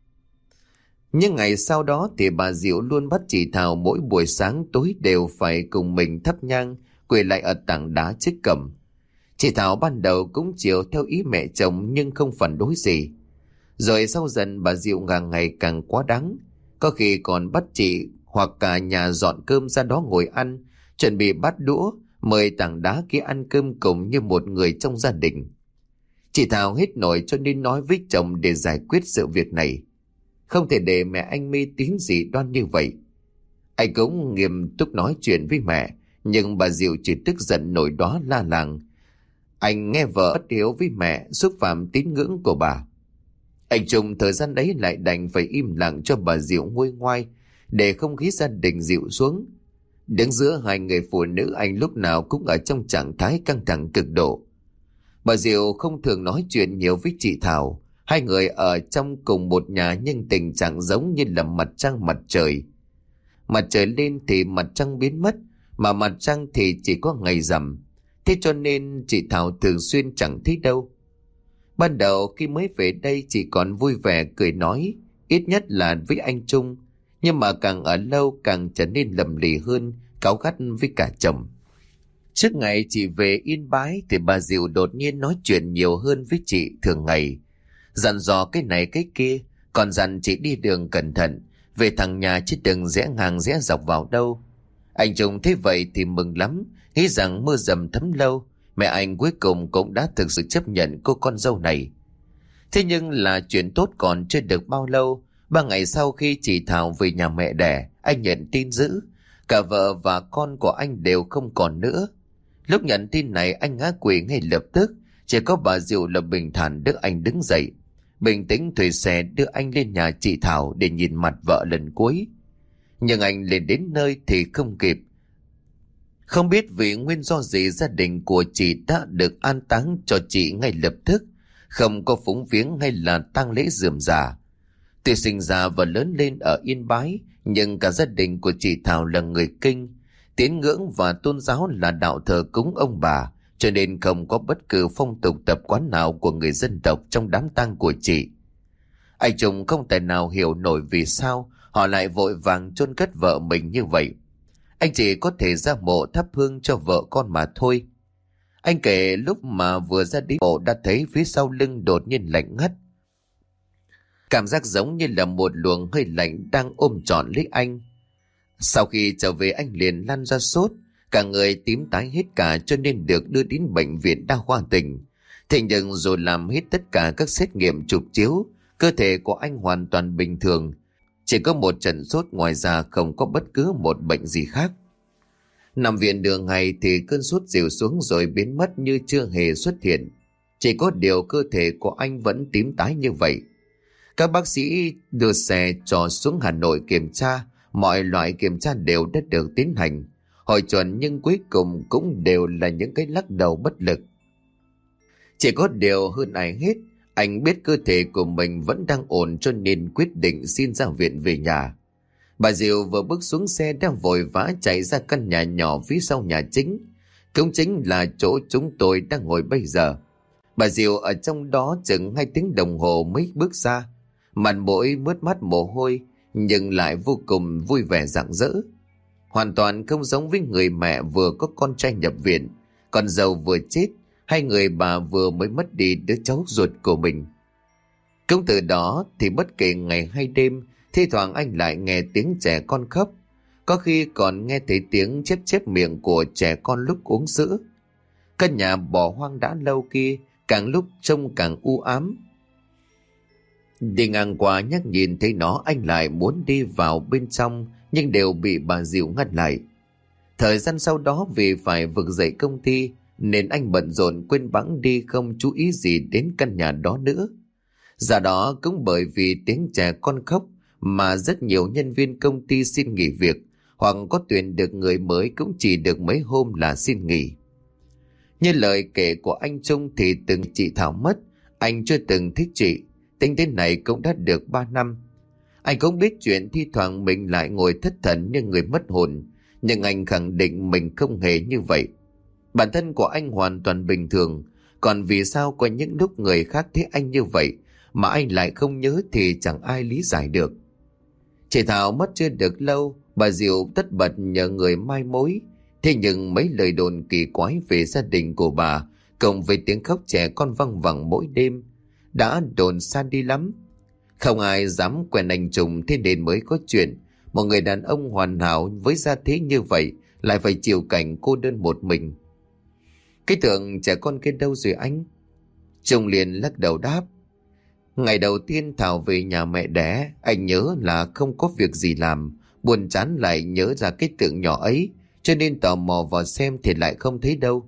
Nhưng ngày sau đó thì bà Diệu luôn bắt chị Thảo mỗi buổi sáng tối đều phải cùng mình thắp nhang, quỳ lại ở tảng đá trước cẩm. Chị Thảo ban đầu cũng chiều theo ý mẹ chồng nhưng không phản đối gì. Rồi sau dần bà Diệu càng ngày càng quá đáng, có khi còn bắt chị hoặc cả nhà dọn cơm ra đó ngồi ăn, chuẩn bị bát đũa, mời tảng đá kia ăn cơm cùng như một người trong gia đình. Chị Thảo hết nổi cho nên nói với chồng để giải quyết sự việc này. Không thể để mẹ anh mê tín dị đoan như vậy. Anh cũng nghiêm túc nói chuyện với mẹ, nhưng bà Diệu chỉ tức giận nổi đó la làng. Anh nghe vợ bất hiếu với mẹ, xúc phạm tín ngưỡng của bà. Anh Trung thời gian đấy lại đành phải im lặng cho bà Diệu nguôi ngoai, để không khí gia đình dịu xuống. Đứng giữa hai người phụ nữ, anh lúc nào cũng ở trong trạng thái căng thẳng cực độ. Bà Diệu không thường nói chuyện nhiều với chị Thảo. Hai người ở trong cùng một nhà nhưng tình trạng giống như là mặt trăng mặt trời. Mặt trời lên thì mặt trăng biến mất, mà mặt trăng thì chỉ có ngày rằm. Thế cho nên chị Thảo thường xuyên chẳng thấy đâu. Ban đầu khi mới về đây chị còn vui vẻ cười nói, ít nhất là với anh Trung. Nhưng mà càng ở lâu càng trở nên lầm lì hơn, cáu gắt với cả chồng. Trước ngày chị về Yên Bái thì bà Diệu đột nhiên nói chuyện nhiều hơn với chị thường ngày. Dặn dò cái này cái kia, còn dặn chị đi đường cẩn thận, về thằng nhà chứ đừng rẽ ngang rẽ dọc vào đâu. Anh Trung thấy vậy thì mừng lắm, nghĩ rằng mưa dầm thấm lâu, mẹ anh cuối cùng cũng đã thực sự chấp nhận cô con dâu này. Thế nhưng là chuyện tốt còn chưa được bao lâu, 3 ngày sau khi chị Thảo về nhà mẹ đẻ, anh nhận tin dữ, cả vợ và con của anh đều không còn nữa. Lúc nhận tin này anh ngã quỵ ngay lập tức, chỉ có bà Diệu là bình thản đỡ anh đứng dậy, bình tĩnh thuê xe đưa anh lên nhà chị Thảo để nhìn mặt vợ lần cuối. Nhưng anh lên đến nơi thì không kịp. Không biết vì nguyên do gì gia đình của chị đã được an táng cho chị ngay lập tức, không có phúng viếng hay là tang lễ rườm rà. Tuy sinh ra và lớn lên ở Yên Bái, nhưng cả gia đình của chị Thảo là người Kinh, tín ngưỡng và tôn giáo là đạo thờ cúng ông bà, cho nên không có bất cứ phong tục tập quán nào của người dân tộc trong đám tang của chị. Anh Trung không thể nào hiểu nổi vì sao họ lại vội vàng chôn cất vợ mình như vậy. Anh chỉ có thể ra mộ thắp hương cho vợ con mà thôi. Anh kể lúc mà vừa ra đến mộ đã thấy phía sau lưng đột nhiên lạnh ngắt. Cảm giác giống như là một luồng hơi lạnh đang ôm trọn lấy anh. Sau khi trở về anh liền lăn ra sốt, cả người tím tái hết cả cho nên được đưa đến bệnh viện đa khoa tỉnh. Thế nhưng rồi làm hết tất cả các xét nghiệm chụp chiếu, cơ thể của anh hoàn toàn bình thường. Chỉ có một trận sốt, ngoài ra không có bất cứ một bệnh gì khác. Nằm viện đường ngày thì cơn sốt dịu xuống rồi biến mất như chưa hề xuất hiện. Chỉ có điều cơ thể của anh vẫn tím tái như vậy. Các bác sĩ đưa xe cho xuống Hà Nội kiểm tra, mọi loại kiểm tra đều đã được tiến hành, hội chuẩn nhưng cuối cùng cũng đều là những cái lắc đầu bất lực. Chỉ có điều hơn ai hết, Anh biết cơ thể của mình vẫn đang ổn cho nên quyết định xin ra viện về nhà. Bà Diệu vừa bước xuống xe đã vội vã chạy ra căn nhà nhỏ phía sau nhà chính. Cũng chính là chỗ chúng tôi đang ngồi bây giờ. Bà Diệu ở trong đó chừng 2 tiếng đồng hồ mới bước ra. Mặt mũi mướt mắt mồ hôi nhưng lại vô cùng vui vẻ rạng rỡ. Hoàn toàn không giống với người mẹ vừa có con trai nhập viện, con dâu vừa chết, hay người bà vừa mới mất đi đứa cháu ruột của mình. Cũng từ đó thì bất kể ngày hay đêm, thi thoảng anh lại nghe tiếng trẻ con khóc. Có khi còn nghe thấy tiếng chép chép miệng của trẻ con lúc uống sữa. Căn nhà bỏ hoang đã lâu kia càng lúc trông càng u ám. Đi ngang qua nhắc nhìn thấy nó, anh lại muốn đi vào bên trong nhưng đều bị bà Diệu ngăn lại. Thời gian sau đó vì phải vực dậy công ty nên anh bận rộn quên bẵng đi không chú ý gì đến căn nhà đó nữa. Do đó cũng bởi vì tiếng trẻ con khóc mà rất nhiều nhân viên công ty xin nghỉ việc, hoặc có tuyển được người mới cũng chỉ được mấy hôm là xin nghỉ. Như lời kể của anh Trung thì từng chị Thảo mất, anh chưa từng thích chị. Tính đến này cũng đã được 3 năm. Anh cũng biết chuyện thi thoảng mình lại ngồi thất thần như người mất hồn, nhưng anh khẳng định mình không hề như vậy. Bản thân của anh hoàn toàn bình thường, còn vì sao có những lúc người khác thấy anh như vậy mà anh lại không nhớ thì chẳng ai lý giải được. Chị Thảo mất chưa được lâu, bà Diệu tất bật nhờ người mai mối. Thế nhưng mấy lời đồn kỳ quái về gia đình của bà cộng với tiếng khóc trẻ con văng vẳng mỗi đêm đã đồn xa đi lắm. Không ai dám quen anh Trùng, thế nên mới có chuyện một người đàn ông hoàn hảo với gia thế như vậy lại phải chịu cảnh cô đơn một mình. Cái tưởng trẻ con kia đâu rồi anh? Trung liền lắc đầu đáp: Ngày đầu tiên Thảo về nhà mẹ đẻ, anh nhớ là không có việc gì làm, buồn chán lại nhớ ra cái tượng nhỏ ấy, cho nên tò mò vào xem thì lại không thấy đâu.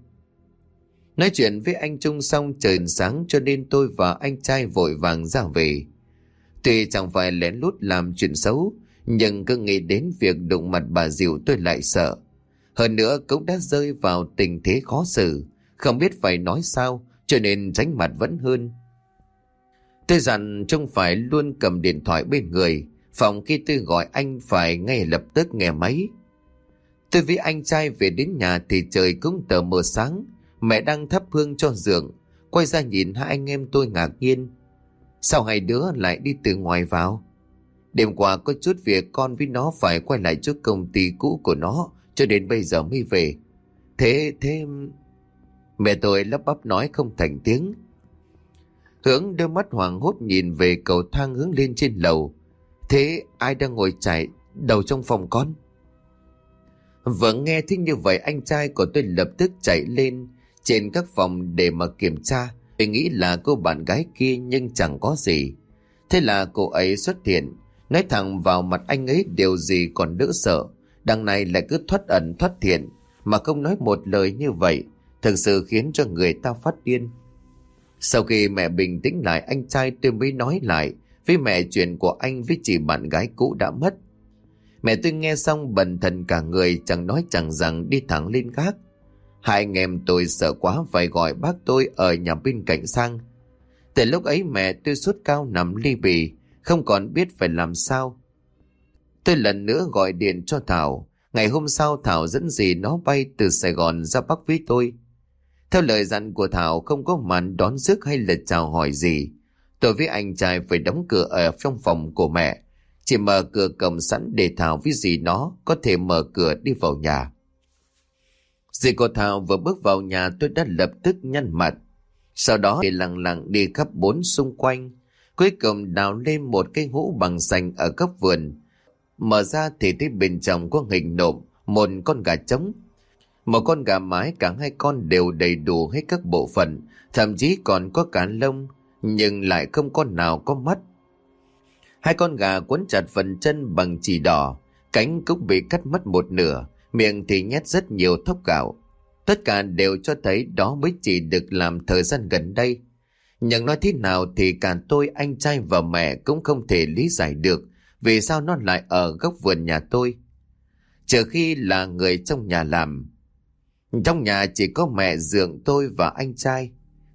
Nói chuyện với anh Trung xong trời sáng cho nên tôi và anh trai vội vàng ra về. Tuy chẳng phải lén lút làm chuyện xấu, nhưng cứ nghĩ đến việc đụng mặt bà Diệu tôi lại sợ. Hơn nữa cũng đã rơi vào tình thế khó xử, không biết phải nói sao, cho nên tránh mặt vẫn hơn. Tôi dặn Trung phải luôn cầm điện thoại bên người, phòng khi tôi gọi anh phải ngay lập tức nghe máy. Tôi với anh trai về đến nhà thì trời cũng tờ mờ sáng, mẹ đang thắp hương cho giường. Quay ra nhìn hai anh em tôi ngạc nhiên: Sao hai đứa lại đi từ ngoài vào? Đêm qua có chút việc con với nó phải quay lại trước công ty cũ của nó, cho đến bây giờ mới về. Thế... Mẹ tôi lắp bắp nói không thành tiếng. Hướng đôi mắt hoảng hốt nhìn về cầu thang hướng lên trên lầu. Thế ai đang ngồi chải đầu trong phòng con? Vừa nghe thích như vậy, anh trai của tôi lập tức chạy lên trên các phòng để mà kiểm tra. Tôi nghĩ là cô bạn gái kia nhưng chẳng có gì. Thế là cô ấy xuất hiện, nói thẳng vào mặt anh ấy điều gì còn đỡ sợ. Đằng này lại cứ thoát ẩn thoát hiện mà không nói một lời như vậy, thực sự khiến cho người ta phát điên. Sau khi mẹ bình tĩnh lại, anh trai tôi mới nói lại với mẹ chuyện của anh với chị bạn gái cũ đã mất. Mẹ tôi nghe xong bần thần cả người, chẳng nói chẳng rằng đi thẳng lên gác. Hai anh em tôi sợ quá phải gọi bác tôi ở nhà bên cạnh sang. Từ lúc ấy mẹ tôi sốt cao nằm li bì, không còn biết phải làm sao. Tôi lần nữa gọi điện cho Thảo. Ngày hôm sau Thảo dẫn dì nó bay từ Sài Gòn ra Bắc với tôi. Theo lời dặn của Thảo, không có màn đón rước hay là chào hỏi gì. Tôi với anh trai phải đóng cửa ở trong phòng của mẹ, chỉ mở cửa cổng sẵn để Thảo với dì nó có thể mở cửa đi vào nhà. Dì của Thảo vừa bước vào nhà tôi đã lập tức nhăn mặt. Sau đó thì lặng lặng đi khắp bốn xung quanh. Cuối cùng đào lên một cái hũ bằng sành ở góc vườn. Mở ra thì thấy bên trong có hình nộm một con gà trống. Một con gà mái, cả hai con đều đầy đủ hết các bộ phận, thậm chí còn có cả lông, nhưng lại không con nào có mắt. Hai con gà quấn chặt phần chân bằng chỉ đỏ, cánh cũng bị cắt mất một nửa, miệng thì nhét rất nhiều thóc gạo. Tất cả đều cho thấy đó mới chỉ được làm thời gian gần đây. Nhưng nói thế nào thì cả tôi, anh trai và mẹ cũng không thể lý giải được vì sao nó lại ở góc vườn nhà tôi. Trừ khi là người trong nhà làm. Trong nhà chỉ có mẹ, Dượng, tôi và anh trai.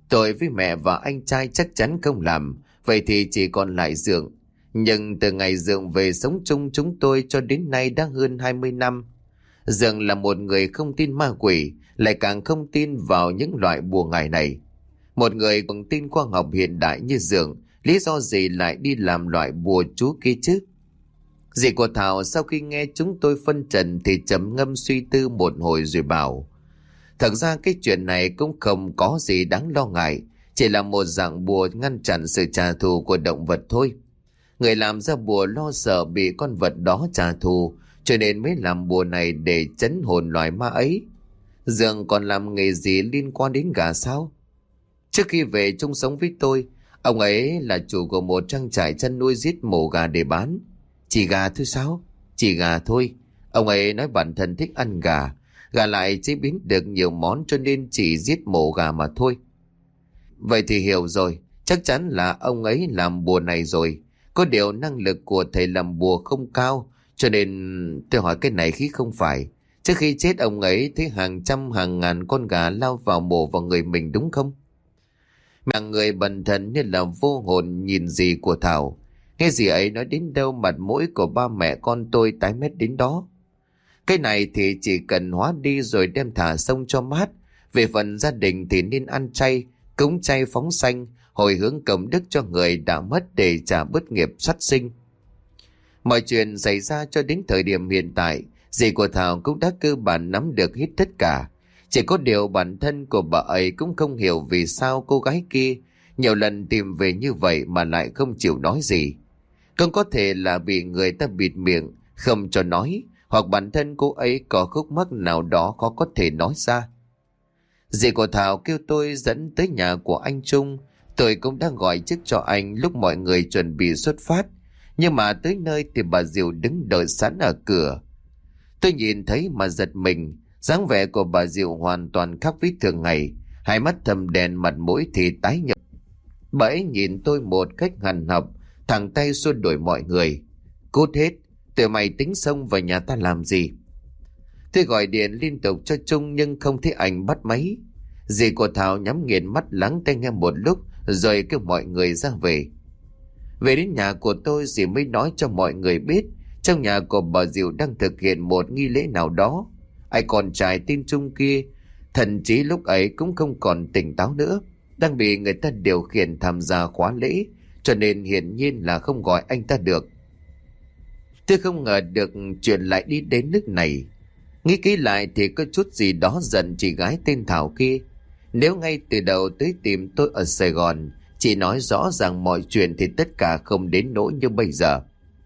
Tôi với mẹ và anh trai chắc chắn không làm, vậy thì chỉ còn lại Dượng. Nhưng từ ngày Dượng về sống chung chúng tôi cho đến nay đã hơn 20 năm. Dượng là một người không tin ma quỷ, lại càng không tin vào những loại bùa ngải này. Một người còn tin khoa học hiện đại như Dượng, lý do gì lại đi làm loại bùa chú kia chứ? Dì của Thảo sau khi nghe chúng tôi phân trần thì trầm ngâm suy tư một hồi rồi bảo: thật ra cái chuyện này cũng không có gì đáng lo ngại, chỉ là một dạng bùa ngăn chặn sự trả thù của động vật thôi. Người làm ra bùa lo sợ bị con vật đó trả thù, cho nên mới làm bùa này để trấn hồn loài ma ấy. Dượng còn làm nghề gì liên quan đến gà sao? Trước khi về chung sống với tôi, ông ấy là chủ của một trang trại chăn nuôi giết mổ gà để bán. Chỉ gà thôi sao? Chỉ gà thôi. Ông ấy nói bản thân thích ăn gà, gà lại chế biến được nhiều món cho nên chỉ giết mổ gà mà thôi. Vậy thì hiểu rồi, chắc chắn là ông ấy làm bùa này rồi. Có điều năng lực của thầy làm bùa không cao, cho nên tôi hỏi cái này khi không phải. Trước khi chết ông ấy thấy hàng trăm hàng ngàn con gà lao vào mổ vào người mình đúng không? Mà người bần thần như là vô hồn nhìn dì của Thảo. Nghe dì ấy nói đến đâu mặt mũi của ba mẹ con tôi tái mét đến đó. Cái này thì chỉ cần hóa đi rồi đem thả sông cho mát. Về phần gia đình thì nên ăn chay, cúng chay phóng sanh, hồi hướng công đức cho người đã mất để trả bớt nghiệp sát sinh. Mọi chuyện xảy ra cho đến thời điểm hiện tại, dì của Thảo cũng đã cơ bản nắm được hết tất cả. Chỉ có điều bản thân của bà ấy cũng không hiểu vì sao cô gái kia nhiều lần tìm về như vậy mà lại không chịu nói gì. Không có thể là bị người ta bịt miệng, không cho nói, hoặc bản thân cô ấy có khúc mắc nào đó khó có thể nói ra. Dì của Thảo kêu tôi dẫn tới nhà của anh Trung. Tôi cũng đang gọi trước cho anh lúc mọi người chuẩn bị xuất phát. Nhưng mà tới nơi thì bà Diệu đứng đợi sẵn ở cửa. Tôi nhìn thấy mà giật mình. Dáng vẻ của bà Diệu hoàn toàn khác với thường ngày. Hai mắt thâm đen, mặt mũi thì tái nhợt. Bà ấy nhìn tôi một cách hằn học, thẳng tay xua đuổi mọi người. Cút hết, tụi mày tính xông vào nhà ta làm gì? Tôi gọi điện liên tục cho Trung nhưng không thấy anh bắt máy. Dì của Thảo nhắm nghiền mắt lắng tai nghe một lúc rồi kêu mọi người ra về. Về đến nhà của tôi, dì mới nói cho mọi người biết trong nhà của bà Diệu đang thực hiện một nghi lễ nào đó. Ai con trai tên Trung kia thậm chí lúc ấy cũng không còn tỉnh táo nữa, đang bị người ta điều khiển tham gia khóa lễ, cho nên hiển nhiên là không gọi anh ta được. Tôi không ngờ được chuyện lại đi đến nước này. Nghĩ kỹ lại thì có chút gì đó giận chị gái tên Thảo kia. Nếu ngay từ đầu tới tìm tôi ở Sài Gòn, chị nói rõ ràng mọi chuyện thì tất cả không đến nỗi như bây giờ.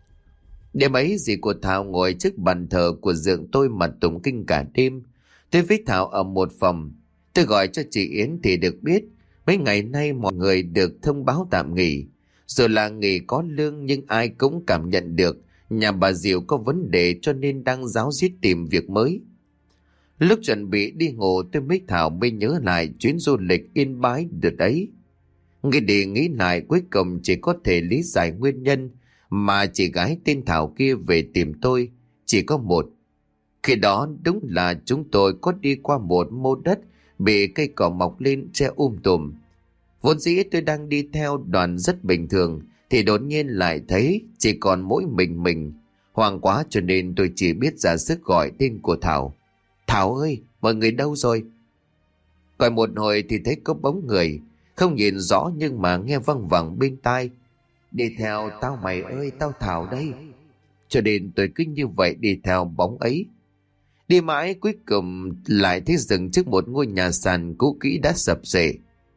Đêm ấy dì của Thảo ngồi trước bàn thờ của Dượng tôi mà tụng kinh cả đêm. Tôi với Thảo ở một phòng. Tôi gọi cho chị Yến thì được biết mấy ngày nay mọi người được thông báo tạm nghỉ. Dù là nghỉ có lương nhưng ai cũng cảm nhận được nhà bà Diệu có vấn đề cho nên đang ráo riết tìm việc mới. Lúc chuẩn bị đi ngủ tôi với Thảo mới nhớ lại chuyến du lịch Yên Bái đợt ấy. Nghĩ đi nghĩ lại cuối cùng chỉ có thể lý giải nguyên nhân mà chị gái tên Thảo kia về tìm tôi chỉ có một. Khi đó đúng là chúng tôi có đi qua một mô đất bị cây cỏ mọc lên che tùm. Vốn dĩ tôi đang đi theo đoàn rất bình thường thì đột nhiên lại thấy chỉ còn mỗi mình. Hoang quá cho nên tôi chỉ biết ra sức gọi tên của Thảo. Thảo ơi, mọi người đâu rồi? Gọi một hồi thì thấy có bóng người, không nhìn rõ nhưng mà nghe văng vẳng bên tai. Đi theo tao mày ơi, tao Thảo đây. Cho nên tôi cứ như vậy đi theo bóng ấy. Đi mãi cuối cùng lại thấy dừng trước một ngôi nhà sàn cũ kỹ đã sập xệ.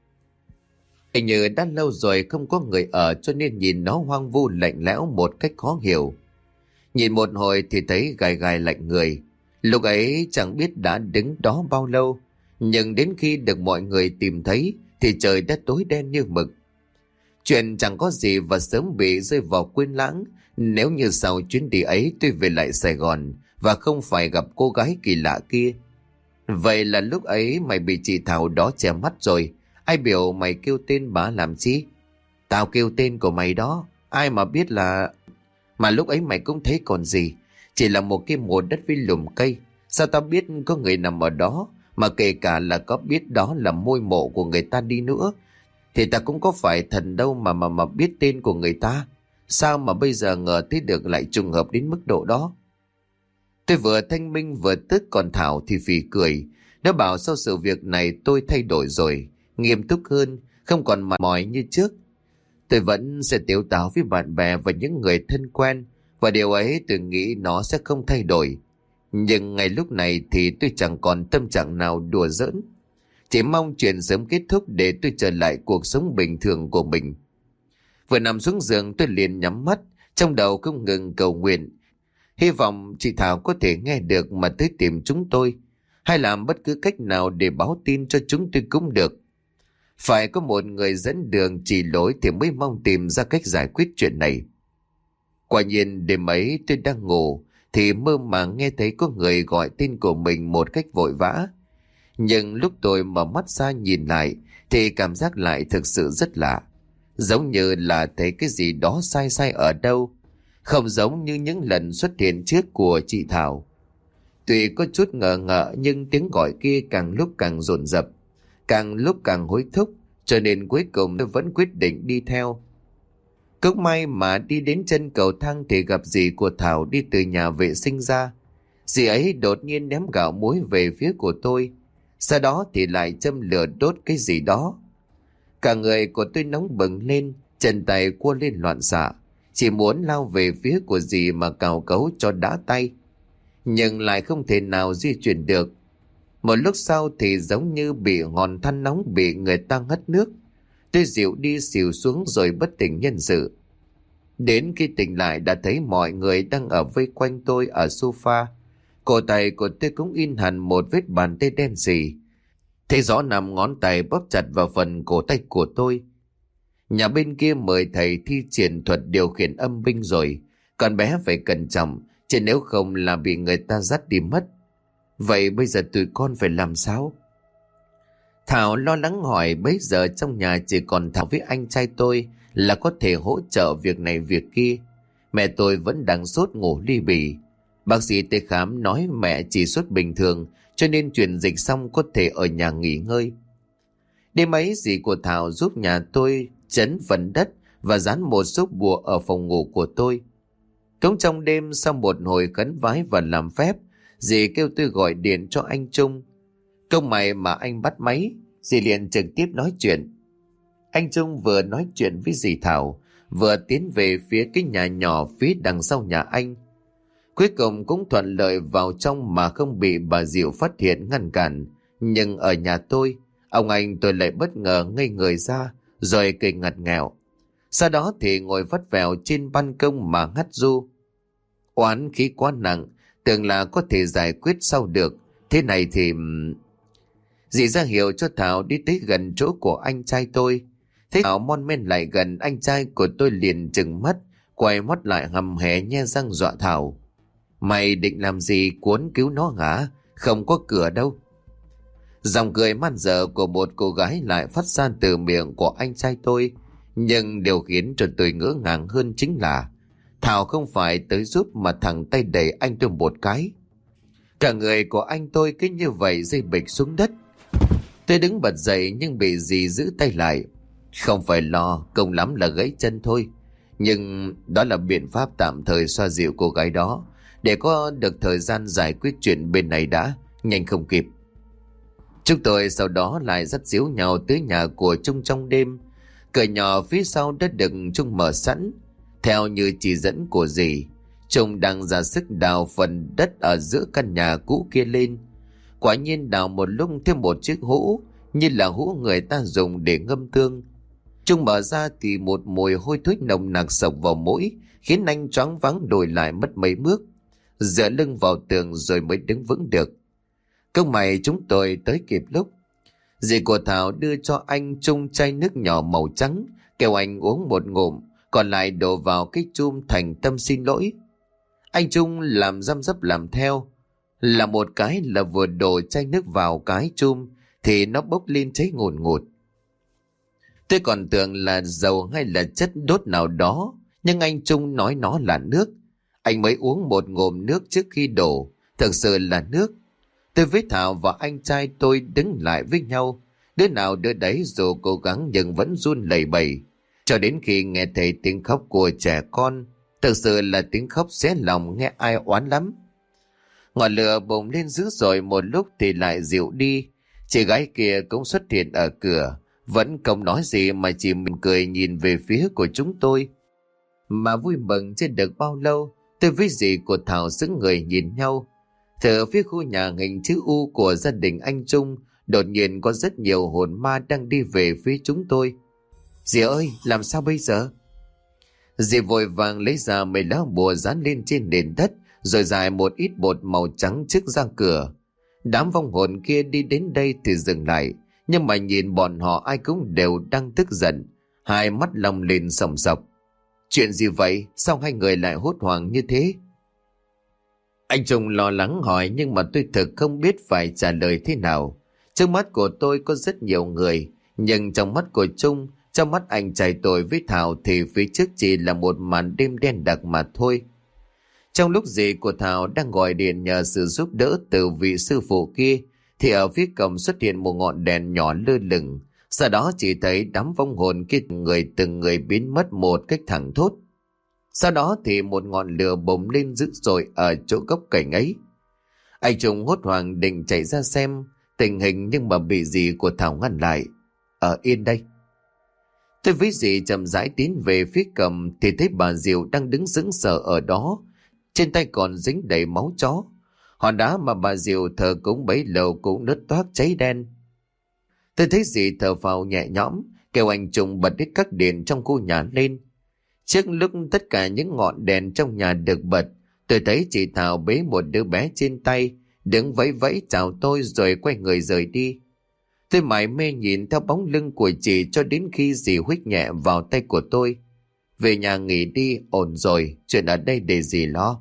Hình như đã lâu rồi không có người ở cho nên nhìn nó hoang vu lạnh lẽo một cách khó hiểu. Nhìn một hồi thì thấy gai gai lạnh người. Lúc ấy chẳng biết đã đứng đó bao lâu, nhưng đến khi được mọi người tìm thấy thì trời đã tối đen như mực. Chuyện chẳng có gì và sớm bị rơi vào quên lãng nếu như sau chuyến đi ấy tôi về lại Sài Gòn và không phải gặp cô gái kỳ lạ kia. Vậy là lúc ấy mày bị chị Thảo đó che mắt rồi. Ai biểu mày kêu tên bà làm chi? Tao kêu tên của mày đó, ai mà biết là... Mà lúc ấy mày cũng thấy còn gì, chỉ là một cái mồ đất với lùm cây. Sao tao biết có người nằm ở đó Mà kể cả là có biết đó là môi mộ của người ta đi nữa, thì ta cũng có phải thần đâu mà biết tên của người ta. Sao mà bây giờ ngờ tới được lại trùng hợp đến mức độ đó? Tôi vừa thanh minh vừa tức, còn Thảo thì phì cười. Nó bảo sau sự việc này tôi thay đổi rồi, nghiêm túc hơn, không còn mỏi mỏi như trước. Tôi vẫn sẽ tếu táo với bạn bè và những người thân quen, và điều ấy tôi nghĩ nó sẽ không thay đổi. Nhưng ngay lúc này thì tôi chẳng còn tâm trạng nào đùa giỡn. Chỉ mong chuyện sớm kết thúc để tôi trở lại cuộc sống bình thường của mình. Vừa nằm xuống giường tôi liền nhắm mắt, trong đầu không ngừng cầu nguyện. Hy vọng chị Thảo có thể nghe được mà tới tìm chúng tôi, hay làm bất cứ cách nào để báo tin cho chúng tôi cũng được. Phải có một người dẫn đường chỉ lối thì mới mong tìm ra cách giải quyết chuyện này. Quả nhiên đêm ấy tôi đang ngủ thì mơ màng nghe thấy có người gọi tên của mình một cách vội vã. Nhưng lúc tôi mở mắt ra nhìn lại thì cảm giác lại thực sự rất lạ. Giống như là thấy cái gì đó sai sai ở đâu. Không giống như những lần xuất hiện trước của chị Thảo. Tuy có chút ngờ ngợ nhưng tiếng gọi kia càng lúc càng dồn dập, càng lúc càng hối thúc, cho nên cuối cùng tôi vẫn quyết định đi theo. Cũng may mà đi đến chân cầu thang thì gặp dì của Thảo đi từ nhà vệ sinh ra. Dì ấy đột nhiên ném gạo muối về phía của tôi, sau đó thì lại châm lửa đốt cái gì đó. Cả người của tôi nóng bừng lên, chân tay cua lên loạn xạ, chỉ muốn lao về phía của dì mà cào cấu cho đã tay, nhưng lại không thể nào di chuyển được. Một lúc sau thì giống như bị ngọn than nóng bị người ta hất nước, tôi dịu đi xỉu xuống rồi bất tỉnh nhân sự. Đến khi tỉnh lại đã thấy mọi người đang ở vây quanh tôi ở sofa. Cổ tay của tôi cũng in hẳn một vết bàn tay đen sì, thấy rõ nằm ngón tay bóp chặt vào phần cổ tay của tôi. Nhà bên kia mời thầy thi triển thuật điều khiển âm binh rồi, con bé phải cẩn trọng, chứ nếu không là bị người ta dắt đi mất. Vậy bây giờ tụi con phải làm sao? Thảo lo lắng hỏi. Bấy giờ trong nhà chỉ còn Thảo với anh trai tôi là có thể hỗ trợ việc này việc kia. Mẹ tôi vẫn đang sốt ngủ ly bì. Bác sĩ tới khám nói mẹ chỉ sốt bình thường, cho nên truyền dịch xong có thể ở nhà nghỉ ngơi. Đêm ấy dì của Thảo giúp nhà tôi chấn phần đất và dán một số bùa ở phòng ngủ của tôi. Cũng trong đêm, sau một hồi khấn vái và làm phép, dì kêu tôi gọi điện cho anh Trung. Công mày mà anh bắt máy, dì liền trực tiếp nói chuyện. Anh Trung vừa nói chuyện với dì Thảo, vừa tiến về phía cái nhà nhỏ phía đằng sau nhà anh. Cuối cùng cũng thuận lợi vào trong mà không bị bà Diệu phát hiện ngăn cản. Nhưng ở nhà tôi, ông anh tôi lại bất ngờ ngây người ra, rồi cười ngặt nghèo. Sau đó thì ngồi vắt vẻo trên ban công mà ngắt ru. Oán khí quá nặng, tưởng là có thể giải quyết sau được. Thế này thì... Dì ra hiệu cho Thảo đi tới gần chỗ của anh trai tôi. Thế Thảo mon men lại gần, anh trai của tôi liền trừng mắt, quay mắt lại hầm hé nhe răng dọa Thảo. Mày định làm gì, cuốn cứu nó hả? Không có cửa đâu. Dòng cười man dở của một cô gái lại phát ra từ miệng của anh trai tôi. Nhưng điều khiến cho tôi ngỡ ngàng hơn chính là Thảo không phải tới giúp mà thẳng tay đẩy anh tôi một cái. Cả người của anh tôi cứ như vậy rơi bịch xuống đất. Tôi đứng bật dậy nhưng bị dì giữ tay lại. Không phải lo, công lắm là gãy chân thôi. Nhưng đó là biện pháp tạm thời xoa dịu cô gái đó, để có được thời gian giải quyết chuyện bên này đã, nhanh không kịp. Chúng tôi sau đó lại dắt díu nhau tới nhà của Trung trong đêm. Cửa nhỏ phía sau đã được Trung mở sẵn. Theo như chỉ dẫn của dì, Trung đang ra sức đào phần đất ở giữa căn nhà cũ kia lên. Quả nhiên đào một lúc thêm một chiếc hũ, như là hũ người ta dùng để ngâm tương. Trung mở ra thì một mùi hôi thối nồng nặc sộc vào mũi, khiến anh choáng váng đổi lại mất mấy bước, dựa lưng vào tường rồi mới đứng vững được. Công mày chúng tôi tới kịp lúc. Dì của Thảo đưa cho anh Trung chai nước nhỏ màu trắng, kêu anh uống một ngụm, còn lại đổ vào cái chum thành tâm xin lỗi. Anh Trung làm răm rắp làm theo, là một cái là vừa đổ chai nước vào cái chum thì nó bốc lên cháy ngùn ngụt. Tôi còn tưởng là dầu hay là chất đốt nào đó, nhưng anh Trung nói nó là nước. Anh mới uống một ngụm nước trước khi đổ, thực sự là nước. Tôi với Thảo và anh trai tôi đứng lại với nhau. Đứa nào đứa đấy dù cố gắng nhưng vẫn run lẩy bẩy. Cho đến khi nghe thấy tiếng khóc của trẻ con. Thực sự là tiếng khóc xé lòng, nghe ai oán lắm. Ngọn lửa bùng lên dữ dội một lúc thì lại dịu đi. Chị gái kia cũng xuất hiện ở cửa. Vẫn không nói gì mà chỉ mỉm cười nhìn về phía của chúng tôi. Mà vui mừng chưa được bao lâu, tôi với dì của Thảo sững người nhìn nhau. Từ phía khu nhà hình chữ U của gia đình anh Trung, đột nhiên có rất nhiều hồn ma đang đi về phía chúng tôi. Dì ơi, làm sao bây giờ? Dì vội vàng lấy ra mấy lá bùa dán lên trên nền đất, rồi dài một ít bột màu trắng trước ra cửa. Đám vong hồn kia đi đến đây thì dừng lại, nhưng mà nhìn bọn họ ai cũng đều đang tức giận, hai mắt long lên sòng sọc. Chuyện gì vậy? Sao hai người lại hốt hoảng như thế? Anh Trung lo lắng hỏi, nhưng mà tôi thực không biết phải trả lời thế nào. Trước mắt của tôi có rất nhiều người, nhưng trong mắt của Trung, trong mắt anh trai tôi với Thảo thì phía trước chỉ là một màn đêm đen đặc mà thôi. Trong lúc dì của Thảo đang gọi điện nhờ sự giúp đỡ từ vị sư phụ kia, thì ở phía cầm xuất hiện một ngọn đèn nhỏ lơ lửng. Sau đó chỉ thấy đám vong hồn kia từng người biến mất một cách thẳng thốt. Sau đó thì một ngọn lửa bùng lên dữ dội ở chỗ gốc cành ấy. Anh Trung hốt hoảng định chạy ra xem tình hình, nhưng mà bị dì của Thảo ngăn lại. Ở yên đây. Tôi với dì chậm rãi tiến về phía cầm thì thấy bà Diệu đang đứng sững sờ ở đó. Trên tay còn dính đầy máu chó. Hòn đá mà bà Diệu thờ cúng bấy lâu cũng nứt toác cháy đen. Tôi thấy dì thở phào nhẹ nhõm, kêu anh Trung bật hết các đèn trong khu nhà lên. Trước lúc tất cả những ngọn đèn trong nhà được bật, tôi thấy chị Thảo bế một đứa bé trên tay, đứng vẫy vẫy chào tôi rồi quay người rời đi. Tôi mải mê nhìn theo bóng lưng của chị cho đến khi dì huých nhẹ vào tay của tôi. Về nhà nghỉ đi, ổn rồi, chuyện ở đây để dì lo.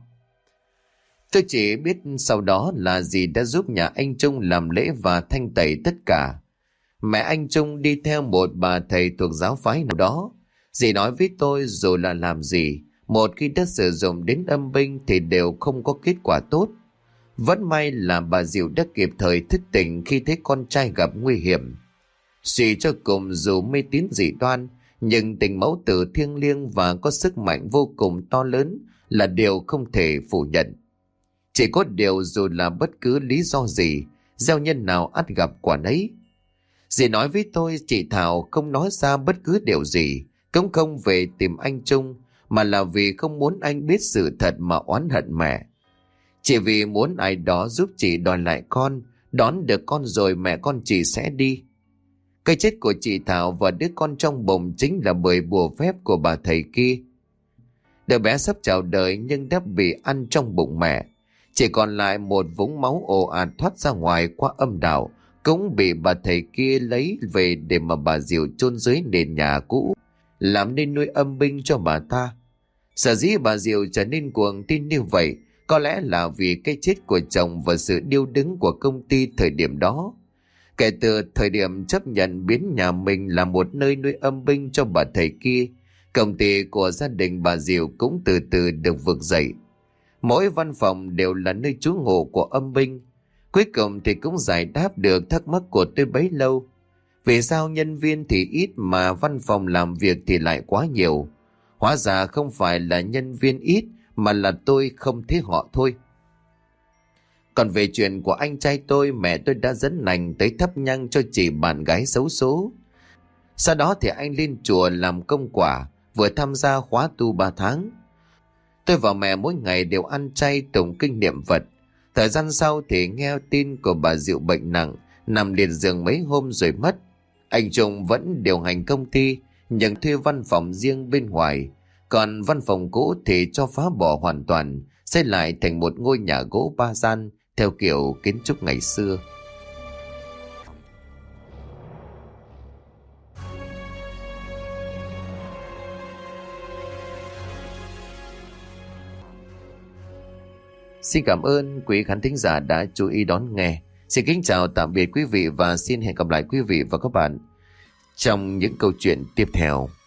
Tôi chỉ biết sau đó là dì đã giúp nhà anh Trung làm lễ và thanh tẩy tất cả. Mẹ anh Trung đi theo một bà thầy thuộc giáo phái nào đó. Dì nói với tôi dù là làm gì, một khi đã sử dụng đến âm binh thì đều không có kết quả tốt. Vẫn may là bà Diệu đã kịp thời thức tỉnh khi thấy con trai gặp nguy hiểm. Suy cho cùng dù mê tín dị đoan, nhưng tình mẫu tử thiêng liêng và có sức mạnh vô cùng to lớn là điều không thể phủ nhận. Chỉ có điều dù là bất cứ lý do gì, gieo nhân nào ắt gặp quả nấy. Dì nói với tôi chị Thảo không nói ra bất cứ điều gì, cũng không về tìm anh Trung, mà là vì không muốn anh biết sự thật mà oán hận mẹ. Chỉ vì muốn ai đó giúp chị đòi lại con, đón được con rồi mẹ con chị sẽ đi. Cái chết của chị Thảo và đứa con trong bụng chính là bởi bùa phép của bà thầy kia. Đứa bé sắp chào đời nhưng đã bị ăn trong bụng mẹ. Chỉ còn lại một vũng máu ồ ạt thoát ra ngoài qua âm đạo, cũng bị bà thầy kia lấy về để mà bà Diệu chôn dưới nền nhà cũ, làm nên nuôi âm binh cho bà ta. Sở dĩ bà Diệu trở nên cuồng tin như vậy, có lẽ là vì cái chết của chồng và sự điêu đứng của công ty thời điểm đó. Kể từ thời điểm chấp nhận biến nhà mình là một nơi nuôi âm binh cho bà thầy kia, công ty của gia đình bà Diệu cũng từ từ được vực dậy. Mỗi văn phòng đều là nơi trú ngụ của âm binh. Cuối cùng thì cũng giải đáp được thắc mắc của tôi bấy lâu. Vì sao nhân viên thì ít mà văn phòng làm việc thì lại quá nhiều? Hóa ra không phải là nhân viên ít mà là tôi không thấy họ thôi. Còn về chuyện của anh trai tôi, mẹ tôi đã dẫn nành tới thắp nhang cho chị bạn gái xấu số. Sau đó thì anh lên chùa làm công quả, vừa tham gia khóa tu 3 tháng. Tôi và mẹ mỗi ngày đều ăn chay tụng kinh niệm Phật. Thời gian sau thì nghe tin của bà Diệu bệnh nặng, nằm liệt giường mấy hôm rồi mất. Anh Trung vẫn điều hành công ty, nhưng thuê văn phòng riêng bên ngoài. Còn văn phòng cũ thì cho phá bỏ hoàn toàn, xây lại thành một ngôi nhà gỗ 3 gian theo kiểu kiến trúc ngày xưa. Xin cảm ơn quý khán thính giả đã chú ý đón nghe. Xin kính chào tạm biệt quý vị và xin hẹn gặp lại quý vị và các bạn trong những câu chuyện tiếp theo.